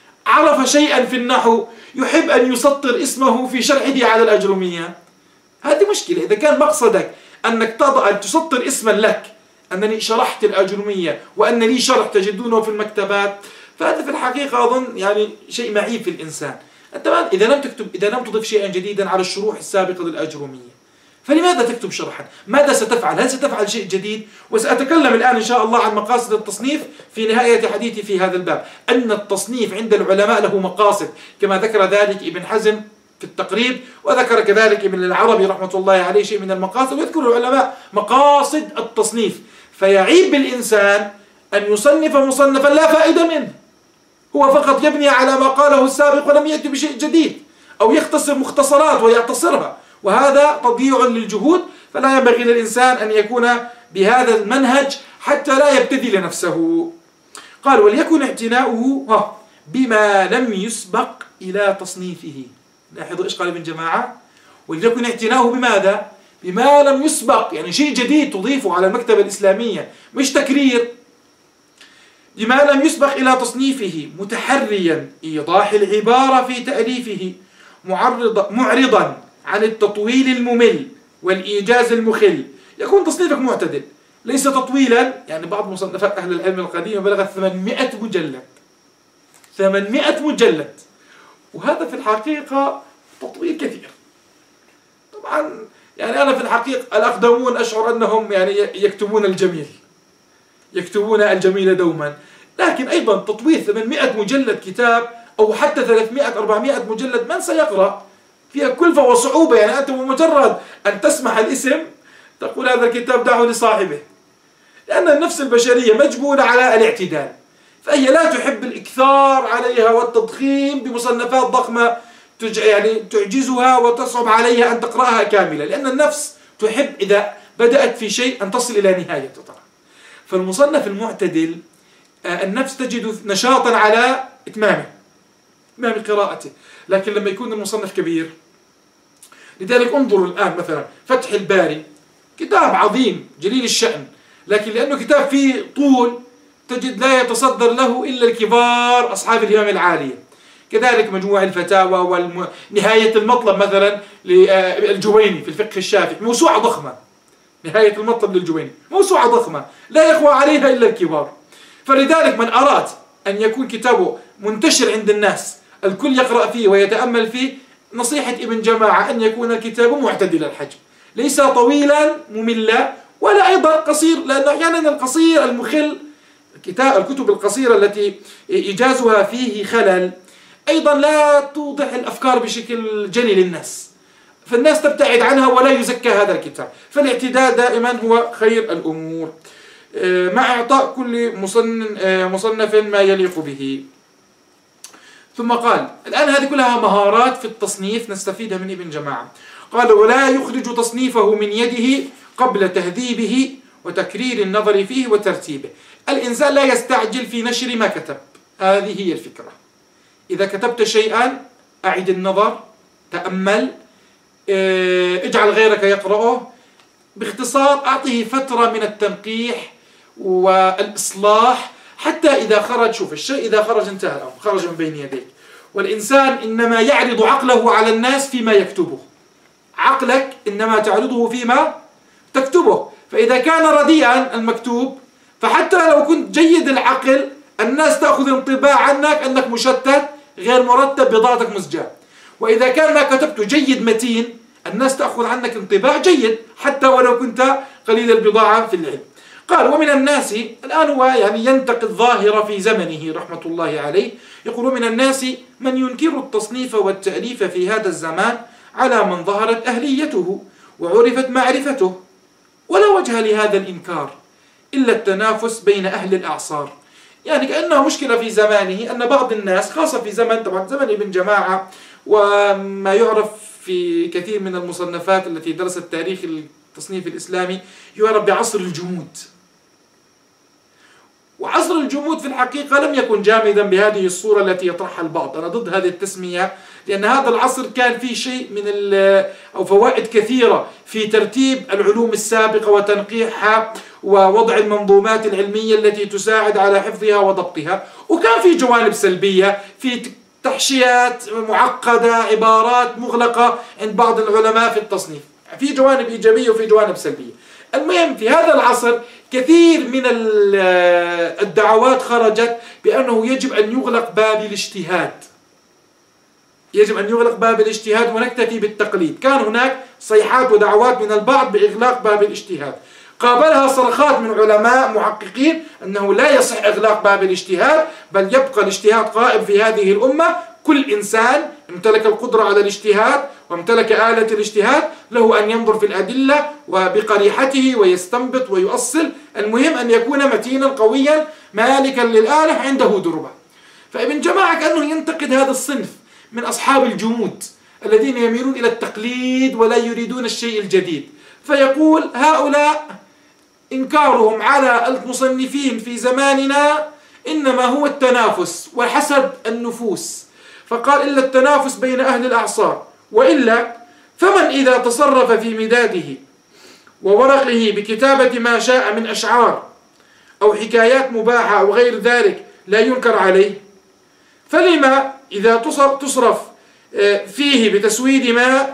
عرف شيئا في النحو يحب أن يسطر اسمه في شرحه على الأجرمية؟ هذه مشكلة. إذا كان مقصدك أنك تضع أن تسطر اسما لك، أنني شرحت الأجرمية وأن لي شرح تجدونه في المكتبات، فهذا في الحقيقة أظن يعني شيء معيب في الإنسان. أنت إذا لم تكتب إذا لم تضف شيئا جديدا على الشروح السابقة للأجرمية، فلماذا تكتب شرحا؟ ماذا ستفعل؟ هل ستفعل شيء جديد؟ وسأتكلم الآن إن شاء الله عن مقاصد التصنيف في نهاية حديثي في هذا الباب. أن التصنيف عند العلماء له مقاصد، كما ذكر ذلك ابن حزم في التقريب، وذكر كذلك ابن العربي رحمة الله عليه شيء من المقاصد، ويذكر العلماء مقاصد التصنيف. فيعيب بالإنسان أن يصنف مصنفا لا فائدة منه، هو فقط يبني على ما قاله السابق ولم يأتي بشيء جديد، أو يختصر مختصرات ويعتصرها، وهذا تضييع للجهود. فلا ينبغي للإنسان أن يكون بهذا المنهج حتى لا يبتذل نفسه. قال وليكن اعتناؤه بما لم يسبق إلى تصنيفه. لاحظوا إيش قال ابن جماعة؟ وليكن اعتناؤه بماذا؟ بما لم يسبق، يعني شيء جديد تضيفه على المكتبة الإسلامية، مش تكرير. بما لم يسبق إلى تصنيفه، متحريا إيضاح العبارة في تأليفه، معرض معرضا عن التطويل الممل والإيجاز المخل. يكون تصنيفك معتدل، ليس تطويلا. يعني بعض مصنفات أهل العلم القديمة بلغت ثمانمائة مجلد، ثمانمائة مجلد، وهذا في الحقيقة تطويل كثير. طبعا يعني أنا في الحقيقة الأقدمون أشعر أنهم يعني يكتبون الجميل، يكتبون الجميل دوما، لكن أيضا تطوير ثمانمائة مجلد كتاب أو حتى ثلاثمائة أربعمائة مجلد من سيقرأ؟ فيها كلفة وصعوبة. يعني أنت بمجرد أن تسمع الاسم تقول هذا الكتاب دعه لصاحبه، لأن النفس البشرية مجبولة على الاعتدال، فهي لا تحب الإكثار عليها والتضخيم بمصنفات ضخمة يعني تعجزها وتصعب عليها أن تقرأها كاملة، لأن النفس تحب إذا بدأت في شيء أن تصل إلى نهايته. فالمصنف المعتدل النفس تجد نشاطا على إتمامه، إتمام قراءته. لكن لما يكون المصنف كبير، لذلك انظروا الآن مثلا فتح الباري، كتاب عظيم جليل الشأن، لكن لأنه كتاب فيه طول تجد لا يتصدر له إلا الكبار أصحاب الهمم العالية. كذلك مجموع الفتاوى ونهاية المطلب مثلا للجويني في الفقه الشافعي، موسوعة ضخمة. نهاية المطلب للجويني موسوعة ضخمة لا يقوى عليها إلا الكبار. فلذلك من أراد أن يكون كتابه منتشر عند الناس الكل يقرأ فيه ويتأمل فيه، نصيحة ابن جماعة أن يكون الكتاب معتدل الحجم، ليس طويلا مملا ولا أيضا قصير، لأن أحيانا القصير المخل، الكتب القصيرة التي إيجازها فيه خلل أيضا لا توضح الأفكار بشكل جلي للناس، فالناس تبتعد عنها ولا يزكى هذا الكتاب. فالاعتدال دائما هو خير الأمور، مع إعطاء كل مصنف ما يليق به. ثم قال الآن هذه كلها مهارات في التصنيف نستفيدها من ابن جماعة. قال ولا يخرج تصنيفه من يده قبل تهذيبه وتكرير النظر فيه وترتيبه. الإنسان لا يستعجل في نشر ما كتب، هذه هي الفكرة. إذا كتبت شيئا أعد النظر، تأمل، اجعل غيرك يقرأه. باختصار أعطيه فترة من التنقيح والإصلاح حتى إذا خرج، شوف الشيء إذا خرج انتهى الأمر، خرج من بين يديك. والإنسان إنما يعرض عقله على الناس فيما يكتبه، عقلك إنما تعرضه فيما تكتبه. فإذا كان رديئا المكتوب فحتى لو كنت جيد العقل الناس تأخذ انطباع عنك أنك مشتت غير مرتب بضاعتك مزجاة. وإذا كان ما كتبته جيد متين الناس تأخذ عنك انطباع جيد حتى ولو كنت قليل البضاعة في العلم. قال ومن الناس، الآن هو يعني ينتقد ظاهرة في زمنه رحمة الله عليه، يقول من الناس من ينكر التصنيف والتأليف في هذا الزمان على من ظهرت أهليته وعرفت معرفته، ولا وجه لهذا الإنكار إلا التنافس بين أهل الأعصار. يعني كأنه مشكلة في زمانه أن بعض الناس خاصة في زمن طبعا زمن ابن جماعة وما يعرف في كثير من المصنفات التي درست تاريخ التصنيف الإسلامي يعرف بعصر الجمود. وعصر الجمود في الحقيقة لم يكن جامدا بهذه الصورة التي يطرحها البعض. أنا ضد هذه التسمية، لأن هذا العصر كان فيه شيء من أو فوائد كثيرة في ترتيب العلوم السابقة وتنقيحها ووضع المنظومات العلمية التي تساعد على حفظها وضبطها، وكان في جوانب سلبية، في تحشيات معقدة، عبارات مغلقة عند بعض العلماء في التصنيف، في جوانب إيجابية وفي جوانب سلبية. المهم في هذا العصر كثير من الدعوات خرجت بأنه يجب أن يغلق باب الاجتهاد، يجب أن يغلق باب الاجتهاد ونكتفي بالتقليد. كان هناك صيحات ودعوات من البعض بإغلاق باب الاجتهاد، قابلها صرخات من علماء محققين أنه لا يصح إغلاق باب الاجتهاد، بل يبقى الاجتهاد قائم في هذه الأمة. كل إنسان امتلك القدرة على الاجتهاد وامتلك آلة الاجتهاد له أن ينظر في الأدلة وبقريحته ويستنبط ويؤصل. المهم أن يكون متينا قويا مالكا للآلة عنده دربة. فابن جماعة كأنه ينتقد هذا الصنف من أصحاب الجمود الذين يميلون إلى التقليد ولا يريدون الشيء الجديد. فيقول هؤلاء إنكارهم على المصنفين في زماننا إنما هو التنافس وحسد النفوس، فقال إلا التنافس بين أهل الأعصار، وإلا فمن إذا تصرف في مداده وورقه بكتابة ما شاء من أشعار أو حكايات مباحة أو غير ذلك لا ينكر عليه، فلما إذا تصرف فيه بتسويد ما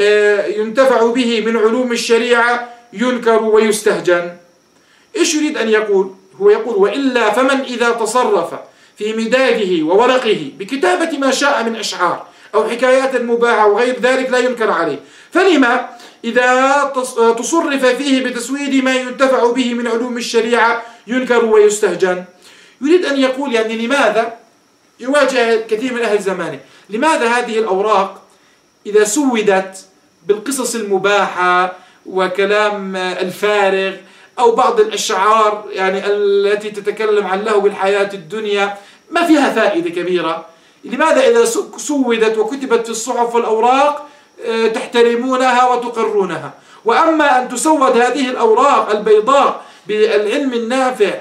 ينتفع به من علوم الشريعة ينكر ويستهجن؟ إيش يريد أن يقول؟ هو يقول وإلا فمن إذا تصرف في مداده وورقه بكتابة ما شاء من أشعار أو حكايات مباحة وغير ذلك لا ينكر عليه، فلما إذا تصرف فيه بتسويد ما ينتفع به من علوم الشريعة ينكر ويستهجن؟ يريد أن يقول يعني لماذا يواجه كثير من أهل زمانه، لماذا هذه الأوراق إذا سودت بالقصص المباحة وكلام الفارغ أو بعض الأشعار يعني التي تتكلم عن لهو الحياة الدنيا ما فيها فائدة كبيرة، لماذا إذا سودت وكتبت في الصحف والأوراق تحترمونها وتقرونها، وأما أن تسود هذه الأوراق البيضاء بالعلم النافع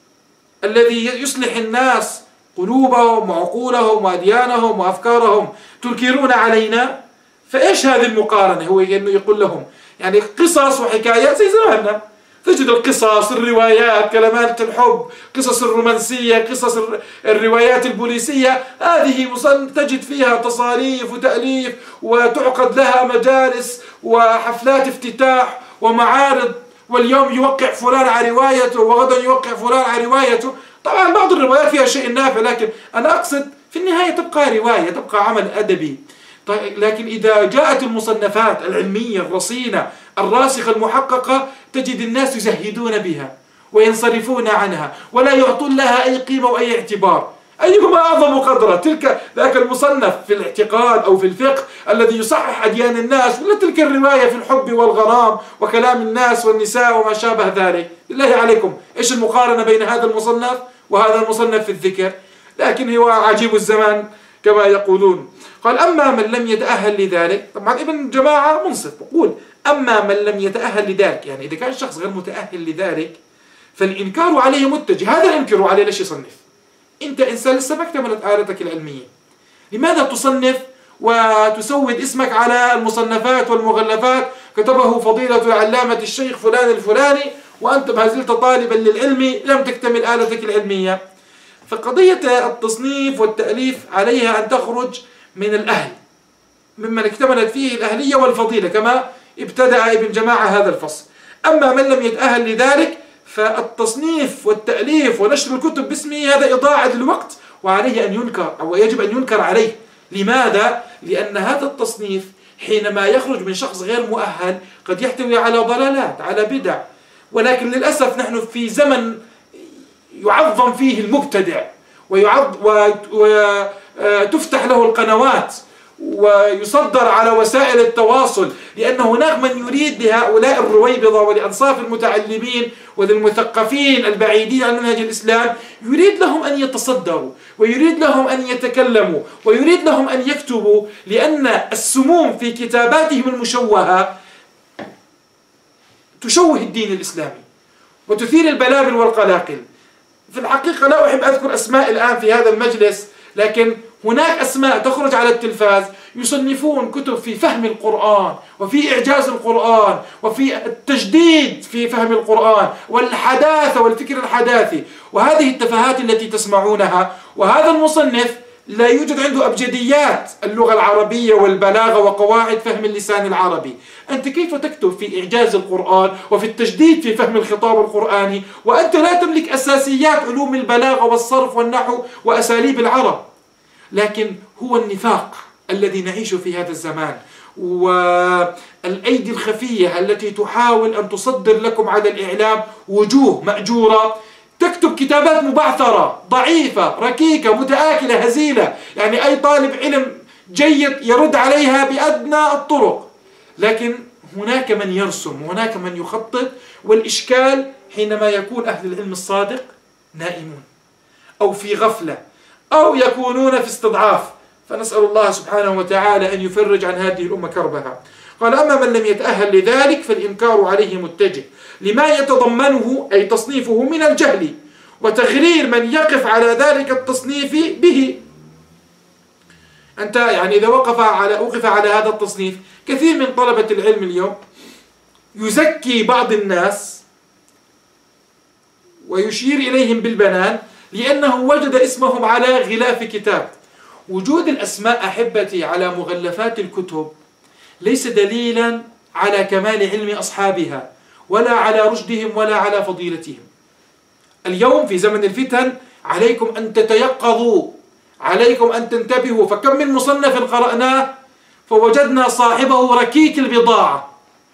الذي يصلح الناس قلوبهم وعقولهم وأديانهم وأفكارهم تنكرون علينا؟ فإيش هذه المقارنة؟ هو يقول لهم يعني قصص وحكايات زي زماننا، تجد القصص الروايات كلمات الحب، قصص الرومانسية، قصص الروايات البوليسية، هذه تجد فيها تصاريف وتأليف وتعقد لها مجالس وحفلات افتتاح ومعارض، واليوم يوقع فلان على روايته وغدا يوقع فلان على روايته. طبعا بعض الروايات فيها شيء نافع، لكن أنا أقصد في النهاية تبقى رواية، تبقى عمل أدبي. طيب لكن إذا جاءت المصنفات العلمية الرصينة الراسخة المحققة تجد الناس يزهدون بها وينصرفون عنها ولا يعطون لها أي قيمة وأي اعتبار. أيهما أعظم قدرا، تلك ذاك المصنف في الاعتقاد أو في الفقه الذي يصحح أديان الناس، ولا تلك الرواية في الحب والغرام وكلام الناس والنساء وما شابه ذلك؟ بالله عليكم إيش المقارنة بين هذا المصنف وهذا المصنف في الذكر؟ لكن هو عجيب الزمان كما يقولون. قال أما من لم يتأهل لذلك، طبعا ابن جماعة منصف بقول أما من لم يتأهل لذلك، يعني إذا كان الشخص غير متأهل لذلك فالإنكار عليه متجه. هذا إنكر عليه ليش يصنف؟ أنت إنسان لسه ما اكتملت آلتك العلمية، لماذا تصنف وتسود اسمك على المصنفات والمغلفات كتبه فضيلة العلامة الشيخ فلان الفلاني وأنت ما زلت طالبا للعلم لم تكتمل آلتك العلمية؟ فقضية التصنيف والتأليف عليها أن تخرج من الأهل، ممن اكتملت فيه الأهلية والفضيلة كما ابتدأ ابن جماعة هذا الفصل. أما من لم يتأهل لذلك فالتصنيف والتأليف ونشر الكتب باسمه هذا إضاعة للوقت وعليه أن ينكر أو يجب أن ينكر عليه. لماذا؟ لأن هذا التصنيف حينما يخرج من شخص غير مؤهل قد يحتوي على ضلالات على بدع، ولكن للأسف نحن في زمن يعظم فيه المبتدع وتفتح له القنوات ويصدر على وسائل التواصل، لأن هناك من يريد لهؤلاء الرويبضة ولأنصاف المتعلمين وللمثقفين البعيدين عن منهج الإسلام يريد لهم أن يتصدروا ويريد لهم أن يتكلموا ويريد لهم أن يكتبوا، لأن السموم في كتاباتهم المشوهة تشوه الدين الإسلامي وتثير البلابل والقلاقل. في الحقيقة لا أحب أذكر أسماء الآن في هذا المجلس، لكن هناك أسماء تخرج على التلفاز يصنفون كتب في فهم القرآن وفي إعجاز القرآن وفي التجديد في فهم القرآن والحداثة والفكر الحداثي، وهذه التفاهات التي تسمعونها. وهذا المصنف لا يوجد عنده أبجديات اللغة العربية والبلاغة وقواعد فهم اللسان العربي. أنت كيف تكتب في إعجاز القرآن وفي التجديد في فهم الخطاب القرآني وأنت لا تملك أساسيات علوم البلاغة والصرف والنحو وأساليب العرب؟ لكن هو النفاق الذي نعيش في هذا الزمان والأيدي الخفية التي تحاول أن تصدر لكم على الإعلام وجوه مأجورة تكتب كتابات مبعثرة ضعيفة ركيكة متآكلة هزيلة، يعني أي طالب علم جيد يرد عليها بأدنى الطرق. لكن هناك من يرسم وهناك من يخطط، والإشكال حينما يكون أهل العلم الصادق نائمون أو في غفلة أو يكونون في استضعاف، فنسأل الله سبحانه وتعالى أن يفرج عن هذه الأمة كربها. قال أما من لم يتأهل لذلك فالإنكار عليه متجه لما يتضمنه أي تصنيفه من الجهل وتغرير من يقف على ذلك التصنيف به. أنت يعني إذا وقف على وقف على هذا التصنيف، كثير من طلبة العلم اليوم يزكي بعض الناس ويشير إليهم بالبنان لأنه وجد اسمهم على غلاف كتاب. وجود الأسماء أحبتي على مغلفات الكتب ليس دليلا على كمال علم أصحابها ولا على رشدهم ولا على فضيلتهم. اليوم في زمن الفتن عليكم أن تتيقظوا، عليكم أن تنتبهوا. فكم من مصنف قرأناه فوجدنا صاحبه ركيك البضاعة،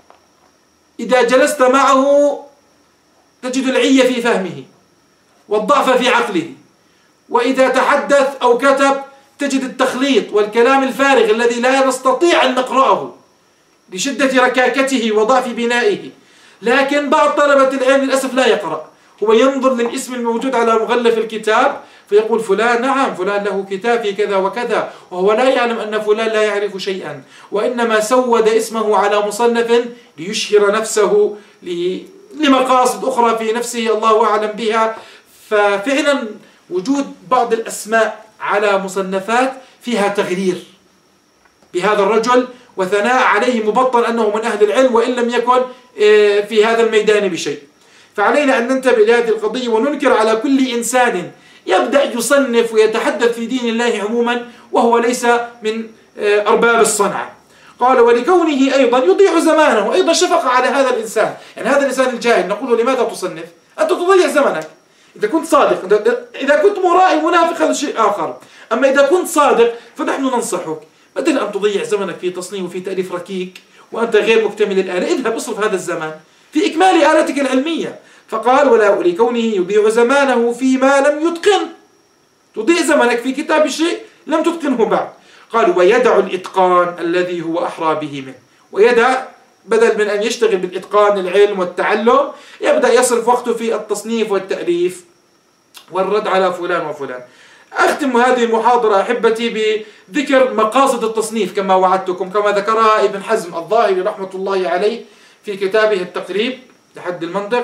إذا جلست معه تجد العي في فهمه والضعف في عقله، وإذا تحدث أو كتب تجد التخليط والكلام الفارغ الذي لا نستطيع أن نقرأه لشدة ركاكته وضعف بنائه. لكن بعض طلبة العلم للأسف لا يقرأ، هو ينظر للاسم الموجود على مغلف الكتاب فيقول فلان نعم فلان له كتاب في كذا وكذا، وهو لا يعلم أن فلان لا يعرف شيئا، وإنما سود اسمه على مصنف ليشهر نفسه لمقاصد أخرى في نفسه الله أعلم بها. ففعلا وجود بعض الأسماء على مصنفات فيها تغرير بهذا الرجل وثناء عليه مبطن أنه من أهل العلم وإن لم يكن في هذا الميدان بشيء. فعلينا أن ننتبه لهذه القضية وننكر على كل إنسان يبدأ يصنف ويتحدث في دين الله عموما وهو ليس من أرباب الصنعة. قال ولكونه أيضا يضيع زمانه، أيضا شفقة على هذا الإنسان. يعني هذا الإنسان الجاهل نقول له لماذا تصنف؟ أنت تضيع زمنك إذا كنت صادق. إذا كنت مرائي منافق هذا شيء آخر، أما إذا كنت صادق فنحن ننصحك بدل أن تضيع زمنك في تصنيف وفي تأليف ركيك وأنت غير مكتمل الآلة، اذهب اصرف هذا الزمان في إكمال آلتك العلمية. فقال ولا ولكونه يضيع زمانه فيما لم يتقن، تضيع زمنك في كتاب الشيء لم تتقنه بعد. قال ويدع الإتقان الذي هو أحرى به منه، ويدع بدل من أن يشتغل بالإتقان العلم والتعلم يبدأ يصرف وقته في التصنيف والتأليف والرد على فلان وفلان. أختم هذه المحاضرة أحبتي بذكر مقاصد التصنيف كما وعدتكم، كما ذكرها ابن حزم الظاهري رحمة الله عليه في كتابه التقريب لحد المنطق.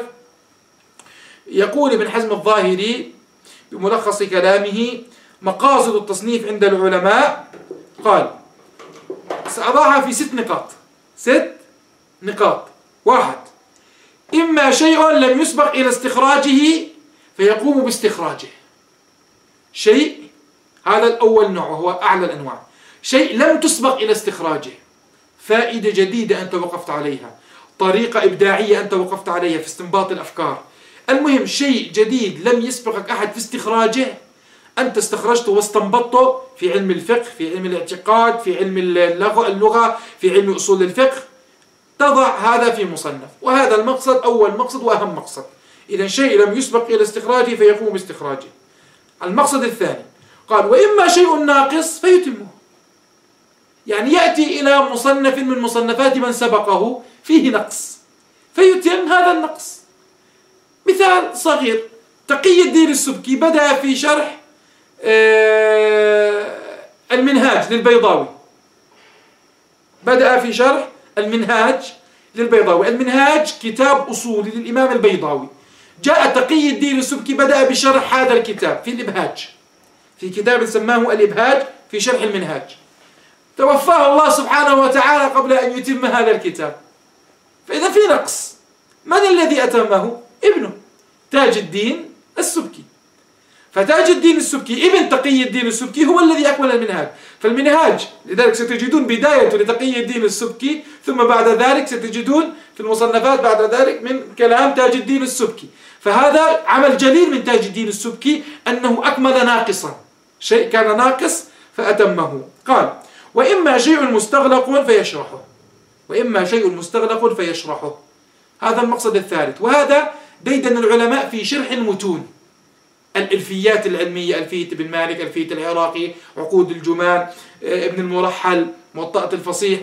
يقول ابن حزم الظاهري بملخص كلامه مقاصد التصنيف عند العلماء، قال سأضعها في ست نقاط. ست نقاط. واحد، إما شيء لم يسبق إلى استخراجه فيقوم باستخراجه. شيء، هذا الأول نوع وهو أعلى الأنواع. شيء لم تسبق إلى استخراجه، فائدة جديدة أنت وقفت عليها، طريقة إبداعية أنت وقفت عليها في استنباط الأفكار. المهم شيء جديد لم يسبقك أحد في استخراجه، أنت استخرجته واستنبطته في علم الفقه، في علم الاعتقاد، في علم اللغة، في علم أصول الفقه، تضع هذا في مصنف. وهذا المقصد أول مقصد وأهم مقصد. إذا شيء لم يسبق إلى استخراجه فيقوم باستخراجه. المقصد الثاني قال وإما شيء ناقص فيتمه، يعني يأتي إلى مصنف من مصنفات من سبقه فيه نقص فيتم هذا النقص. مثال صغير، تقي الدين السبكي بدأ في شرح المنهاج للبيضاوي، بدأ في شرح المنهاج للبيضاوي. المنهاج كتاب أصولي للإمام البيضاوي. جاء تقي الدين السبكي بدأ بشرح هذا الكتاب في الإبهاج، في كتاب سماه الإبهاج في شرح المنهاج. توفاه الله سبحانه وتعالى قبل أن يتم هذا الكتاب، فإذا في نقص. من الذي أتمه؟ ابنه تاج الدين السبكي. فتاج الدين السبكي ابن تقي الدين السبكي هو الذي أكمل المنهاج. فالمنهاج لذلك ستجدون بداية لتقي الدين السبكي، ثم بعد ذلك ستجدون في المصنفات بعد ذلك من كلام تاج الدين السبكي. فهذا عمل جليل من تاج الدين السبكي أنه أكمل ناقصا، شيء كان ناقص فأتمه. قال وإما شيء مستغلق فيشرحه، وإما شيء مستغلق فيشرحه. هذا المقصد الثالث، وهذا ديدن العلماء في شرح المتون، الألفيات العلمية، ألفية ابن مالك، ألفية العراقي، عقود الجمال، ابن المرحل، موطأة الفصيح،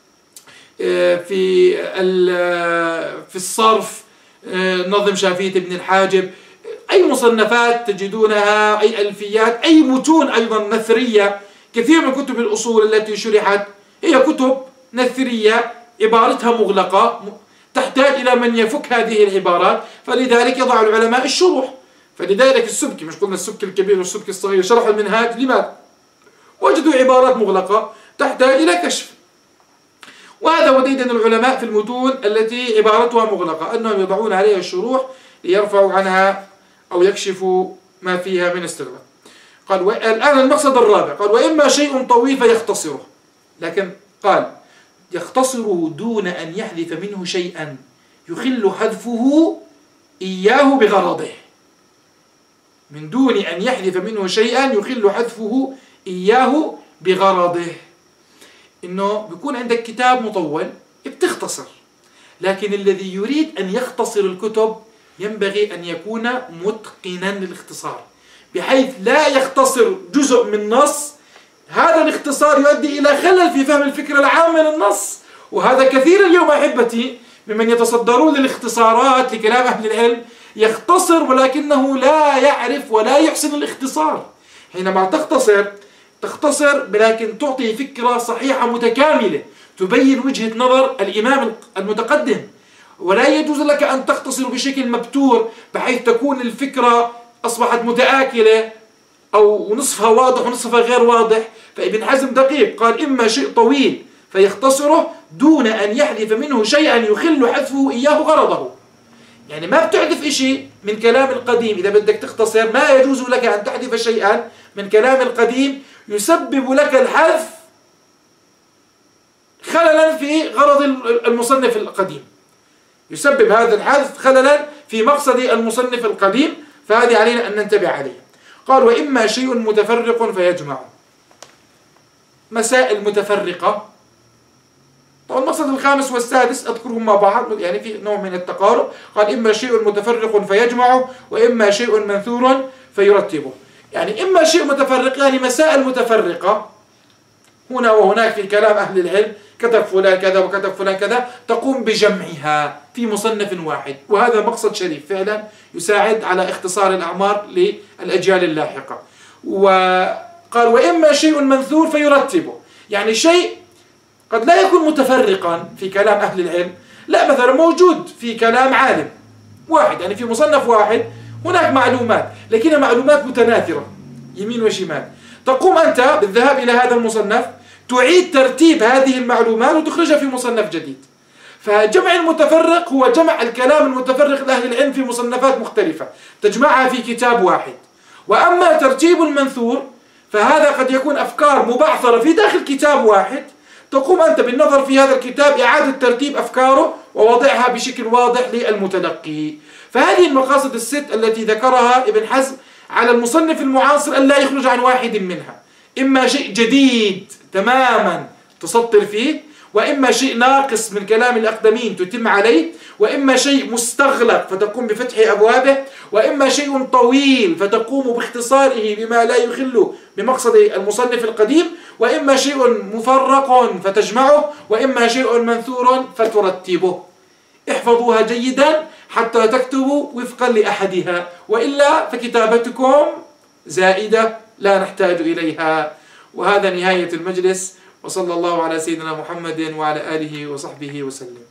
في في الصرف نظم شافية ابن الحاجب، أي مصنفات تجدونها، أي ألفيات، أي متون أيضا نثرية. كثير من كتب الأصول التي شرحت هي كتب نثرية عبارتها مغلقة تحتاج إلى من يفك هذه العبارات، فلذلك يضع العلماء الشروح. فلذلك السبكي، مش قلنا السبكي الكبير والسبكي الصغير، شرح المنهاج، لماذا؟ وجدوا عبارات مغلقة تحتاج إلى كشف. وهذا هو ديدن العلماء في المتون التي عبارتها مغلقة، أنهم يضعون عليها الشروح ليرفعوا عنها أو يكشفوا ما فيها من استغلاق. قال الآن المقصد الرابع، قال وإما شيء طويل فيختصره، لكن قال يختصره دون أن يحذف منه شيئا يخل حذفه إياه بغرضه، من دون أن يحذف منه شيئا يخل حذفه إياه بغرضه. إنه بيكون عندك كتاب مطول بتختصر، لكن الذي يريد أن يختصر الكتب ينبغي أن يكون متقنا للاختصار، بحيث لا يختصر جزء من نص، هذا الاختصار يؤدي إلى خلل في فهم الفكرة العامة للنص. وهذا كثير اليوم أحبتي ممن يتصدرون للاختصارات لكلام أهل العلم، يختصر ولكنه لا يعرف ولا يحسن الاختصار. حينما تختصر تختصر لكن تعطي فكرة صحيحة متكاملة تبين وجهة نظر الإمام المتقدم، ولا يجوز لك أن تختصر بشكل مبتور بحيث تكون الفكرة أصبحت متآكلة أو نصفها واضح ونصفها غير واضح. فابن حزم دقيق، قال إما شيء طويل فيختصره دون أن يحذف منه شيئا يخل حذفه إياه غرضه. يعني ما بتحذف إشي من كلام القديم، إذا بدك تختصر ما يجوز لك أن تحذف شيئا من كلام القديم يسبب لك الحذف خللا في غرض المصنف القديم، يسبب هذا الحذف خللا في مقصد المصنف القديم، فهذه علينا أن ننتبه عليه. قال وإما شيء متفرق فيجمع، مسائل متفرقة. طبعا المقصد الخامس والسادس أذكرهم مع بعض، يعني في نوع من التقارب. قال إما شيء متفرق فيجمعه، وإما شيء منثور فيرتبه. يعني إما شيء متفرق يعني مسائل متفرقة هنا وهناك في كلام أهل العلم، كتب فلان كذا وكتب فلان كذا، تقوم بجمعها في مصنف واحد، وهذا مقصد شريف فعلا يساعد على اختصار الأعمار للأجيال اللاحقة. وقال وإما شيء منثور فيرتبه، يعني شيء قد لا يكون متفرقا في كلام أهل العلم، لا مثلا موجود في كلام عالم واحد، يعني في مصنف واحد هناك معلومات لكنها معلومات متناثرة يمين وشمال، تقوم أنت بالذهاب إلى هذا المصنف تعيد ترتيب هذه المعلومات وتخرجها في مصنف جديد. فجمع المتفرق هو جمع الكلام المتفرق لأهل العلم في مصنفات مختلفة تجمعها في كتاب واحد. وأما ترتيب المنثور فهذا قد يكون أفكار مبعثرة في داخل كتاب واحد، تقوم أنت بالنظر في هذا الكتاب إعادة ترتيب أفكاره ووضعها بشكل واضح للمتلقي. فهذه المقاصد الست التي ذكرها ابن حزم على المصنف المعاصر أن لا يخرج عن واحد منها، إما شيء جديد تماما تسطر فيه، وإما شيء ناقص من كلام الأقدمين تتم عليه، وإما شيء مستغلق فتقوم بفتح أبوابه، وإما شيء طويل فتقوم باختصاره بما لا يخل بمقصد المصنف القديم، وإما شيء مفرق فتجمعه، وإما شيء منثور فترتبه. احفظوها جيدا حتى تكتبوا وفقا لأحدها، وإلا فكتابتكم زائدة لا نحتاج إليها. وهذا نهاية المجلس، وصلى الله على سيدنا محمد وعلى آله وصحبه وسلم.